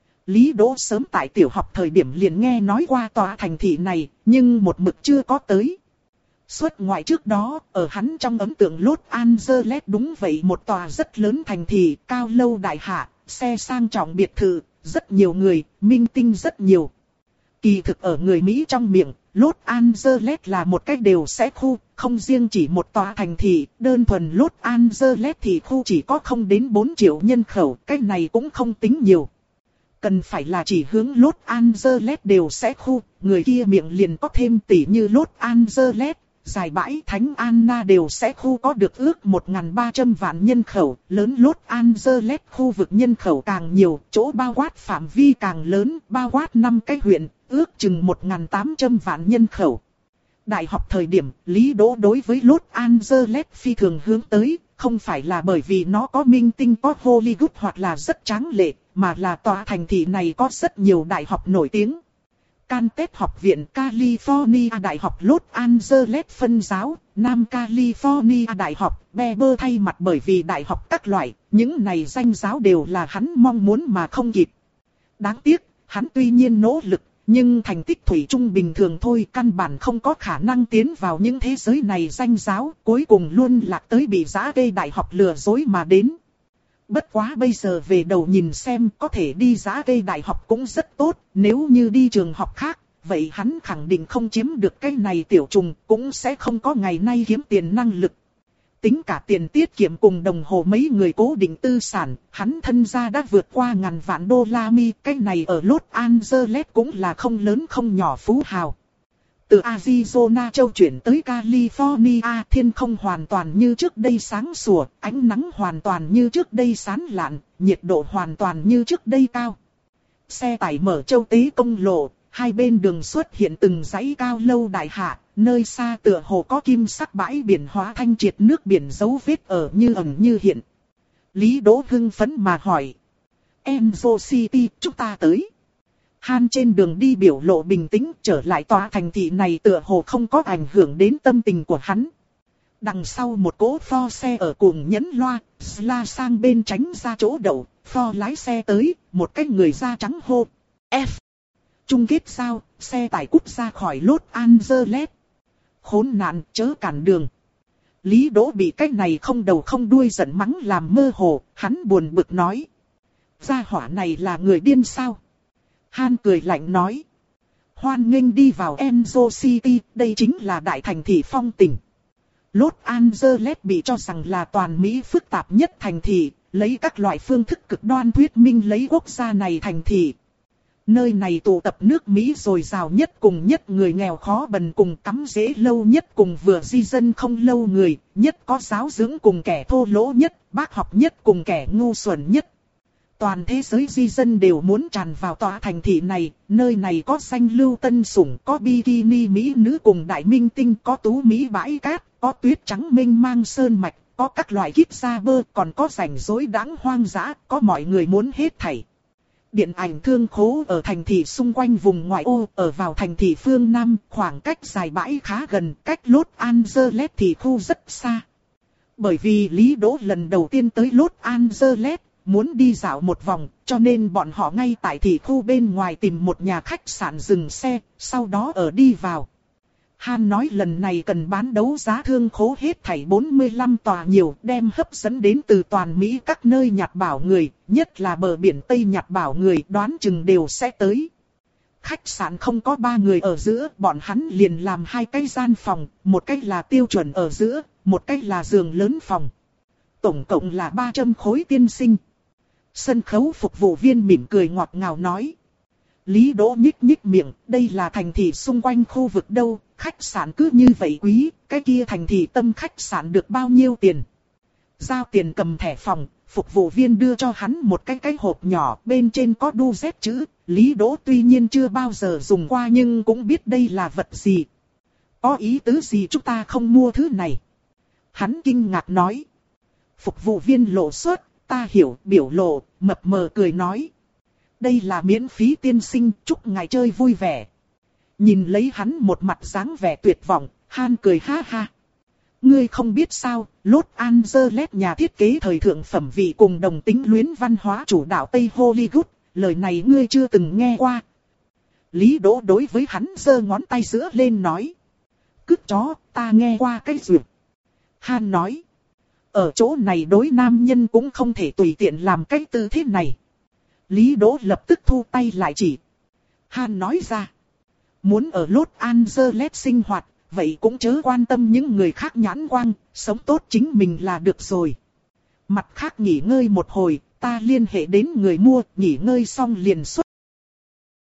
Lý Đỗ sớm tại tiểu học thời điểm liền nghe nói qua tòa thành thị này, nhưng một mực chưa có tới. Xuất ngoại trước đó, ở hắn trong ấn tượng Los Angeles đúng vậy một tòa rất lớn thành thị, cao lâu đại hạ, xe sang trọng biệt thự, rất nhiều người, minh tinh rất nhiều. Kỳ thực ở người Mỹ trong miệng, Los Angeles là một cách đều sẽ khu, không riêng chỉ một tòa thành thị, đơn thuần Los Angeles thì khu chỉ có không đến bốn triệu nhân khẩu, cách này cũng không tính nhiều. Cần phải là chỉ hướng Los Angeles đều sẽ khu, người kia miệng liền có thêm tỷ như Los Angeles, giải bãi Thánh Anna đều sẽ khu có được ước một nghìn ba trăm vạn nhân khẩu, lớn Los Angeles khu vực nhân khẩu càng nhiều, chỗ bao quát phạm vi càng lớn, bao quát năm cái huyện, ước chừng một nghìn tám trăm vạn nhân khẩu. Đại học thời điểm, Lý Đỗ đối với Los Angeles phi thường hướng tới, không phải là bởi vì nó có minh tinh có Hollywood hoặc là rất tráng lệ, mà là tòa thành thị này có rất nhiều đại học nổi tiếng. Caltech học viện California Đại học Los Angeles phân giáo, Nam California Đại học, Beber thay mặt bởi vì đại học các loại, những này danh giáo đều là hắn mong muốn mà không kịp. Đáng tiếc, hắn tuy nhiên nỗ lực, nhưng thành tích thủy chung bình thường thôi, căn bản không có khả năng tiến vào những thế giới này danh giáo, cuối cùng luôn lạc tới bị giã cây đại học lừa dối mà đến. Bất quá bây giờ về đầu nhìn xem có thể đi giã cây đại học cũng rất tốt, nếu như đi trường học khác, vậy hắn khẳng định không chiếm được cái này tiểu trùng, cũng sẽ không có ngày nay kiếm tiền năng lực. Tính cả tiền tiết kiệm cùng đồng hồ mấy người cố định tư sản, hắn thân gia đã vượt qua ngàn vạn đô la mi, cái này ở Los Angeles cũng là không lớn không nhỏ phú hào. Từ Arizona châu chuyển tới California, thiên không hoàn toàn như trước đây sáng sủa, ánh nắng hoàn toàn như trước đây sáng lạn, nhiệt độ hoàn toàn như trước đây cao. Xe tải mở châu Tế công lộ, hai bên đường xuất hiện từng dãy cao lâu đại hạ, nơi xa tựa hồ có kim sắc bãi biển hóa thanh triệt nước biển dấu vết ở như ẩn như hiện. Lý Đỗ hưng phấn mà hỏi. Enzo City, chúng ta tới. Han trên đường đi biểu lộ bình tĩnh, trở lại tòa thành thị này tựa hồ không có ảnh hưởng đến tâm tình của hắn. Đằng sau một cỗ Ford xe ở cùng nhấn loa, la sang bên tránh ra chỗ đậu, Ford lái xe tới, một cái người da trắng hô. F. Chung kết sao, xe tải cút ra khỏi Los Angeles. Khốn nạn, chớ cản đường. Lý Đỗ bị cái này không đầu không đuôi giận mắng làm mơ hồ, hắn buồn bực nói. Gia hỏa này là người điên sao? Han cười lạnh nói. Hoan nghênh đi vào Enzo City, đây chính là đại thành thị phong tình. Los Angeles bị cho rằng là toàn Mỹ phức tạp nhất thành thị, lấy các loại phương thức cực đoan thuyết minh lấy quốc gia này thành thị. Nơi này tụ tập nước Mỹ dồi dào nhất cùng nhất người nghèo khó bần cùng cắm rễ lâu nhất cùng vừa di dân không lâu người, nhất có giáo dưỡng cùng kẻ thô lỗ nhất, bác học nhất cùng kẻ ngu xuẩn nhất. Toàn thế giới di dân đều muốn tràn vào tòa thành thị này, nơi này có danh lưu tân sủng, có bikini mỹ nữ cùng đại minh tinh, có tú mỹ bãi cát, có tuyết trắng mênh mang sơn mạch, có các loại kíp sa bơ, còn có rảnh rỗi đáng hoang dã, có mọi người muốn hết thảy. Điện ảnh thương khố ở thành thị xung quanh vùng ngoại ô, ở vào thành thị phương Nam, khoảng cách dài bãi khá gần, cách Los Angeles thì khu rất xa. Bởi vì Lý Đỗ lần đầu tiên tới Los Angeles, muốn đi dạo một vòng, cho nên bọn họ ngay tại thị khu bên ngoài tìm một nhà khách sạn dừng xe, sau đó ở đi vào. Han nói lần này cần bán đấu giá thương khố hết thảy bốn mươi lăm tòa nhiều, đem hấp dẫn đến từ toàn Mỹ các nơi nhặt bảo người, nhất là bờ biển Tây nhặt bảo người, đoán chừng đều sẽ tới. Khách sạn không có ba người ở giữa, bọn hắn liền làm hai cái gian phòng, một cái là tiêu chuẩn ở giữa, một cái là giường lớn phòng. Tổng cộng là ba trăm khối tiên sinh. Sân khấu phục vụ viên mỉm cười ngọt ngào nói. Lý Đỗ nhích nhích miệng, đây là thành thị xung quanh khu vực đâu, khách sạn cứ như vậy quý, cái kia thành thị tâm khách sạn được bao nhiêu tiền. Giao tiền cầm thẻ phòng, phục vụ viên đưa cho hắn một cái cái hộp nhỏ, bên trên có đu Z chữ, Lý Đỗ tuy nhiên chưa bao giờ dùng qua nhưng cũng biết đây là vật gì. Có ý tứ gì chúng ta không mua thứ này? Hắn kinh ngạc nói. Phục vụ viên lộ suất, ta hiểu, biểu lộ, mập mờ cười nói. Đây là miễn phí tiên sinh, chúc ngài chơi vui vẻ. Nhìn lấy hắn một mặt dáng vẻ tuyệt vọng, Han cười ha ha. Ngươi không biết sao, Los Angeles nhà thiết kế thời thượng phẩm vị cùng đồng tính luyến văn hóa chủ đạo Tây Hollywood, lời này ngươi chưa từng nghe qua. Lý Đỗ đối với hắn giơ ngón tay giữa lên nói. Cứt chó, ta nghe qua cái duyệt. Han nói. Ở chỗ này đối nam nhân cũng không thể tùy tiện làm cái tư thế này. Lý Đỗ lập tức thu tay lại chỉ. Han nói ra. Muốn ở Los Angeles sinh hoạt, vậy cũng chớ quan tâm những người khác nhãn quang, sống tốt chính mình là được rồi. Mặt khác nghỉ ngơi một hồi, ta liên hệ đến người mua, nghỉ ngơi xong liền xuất.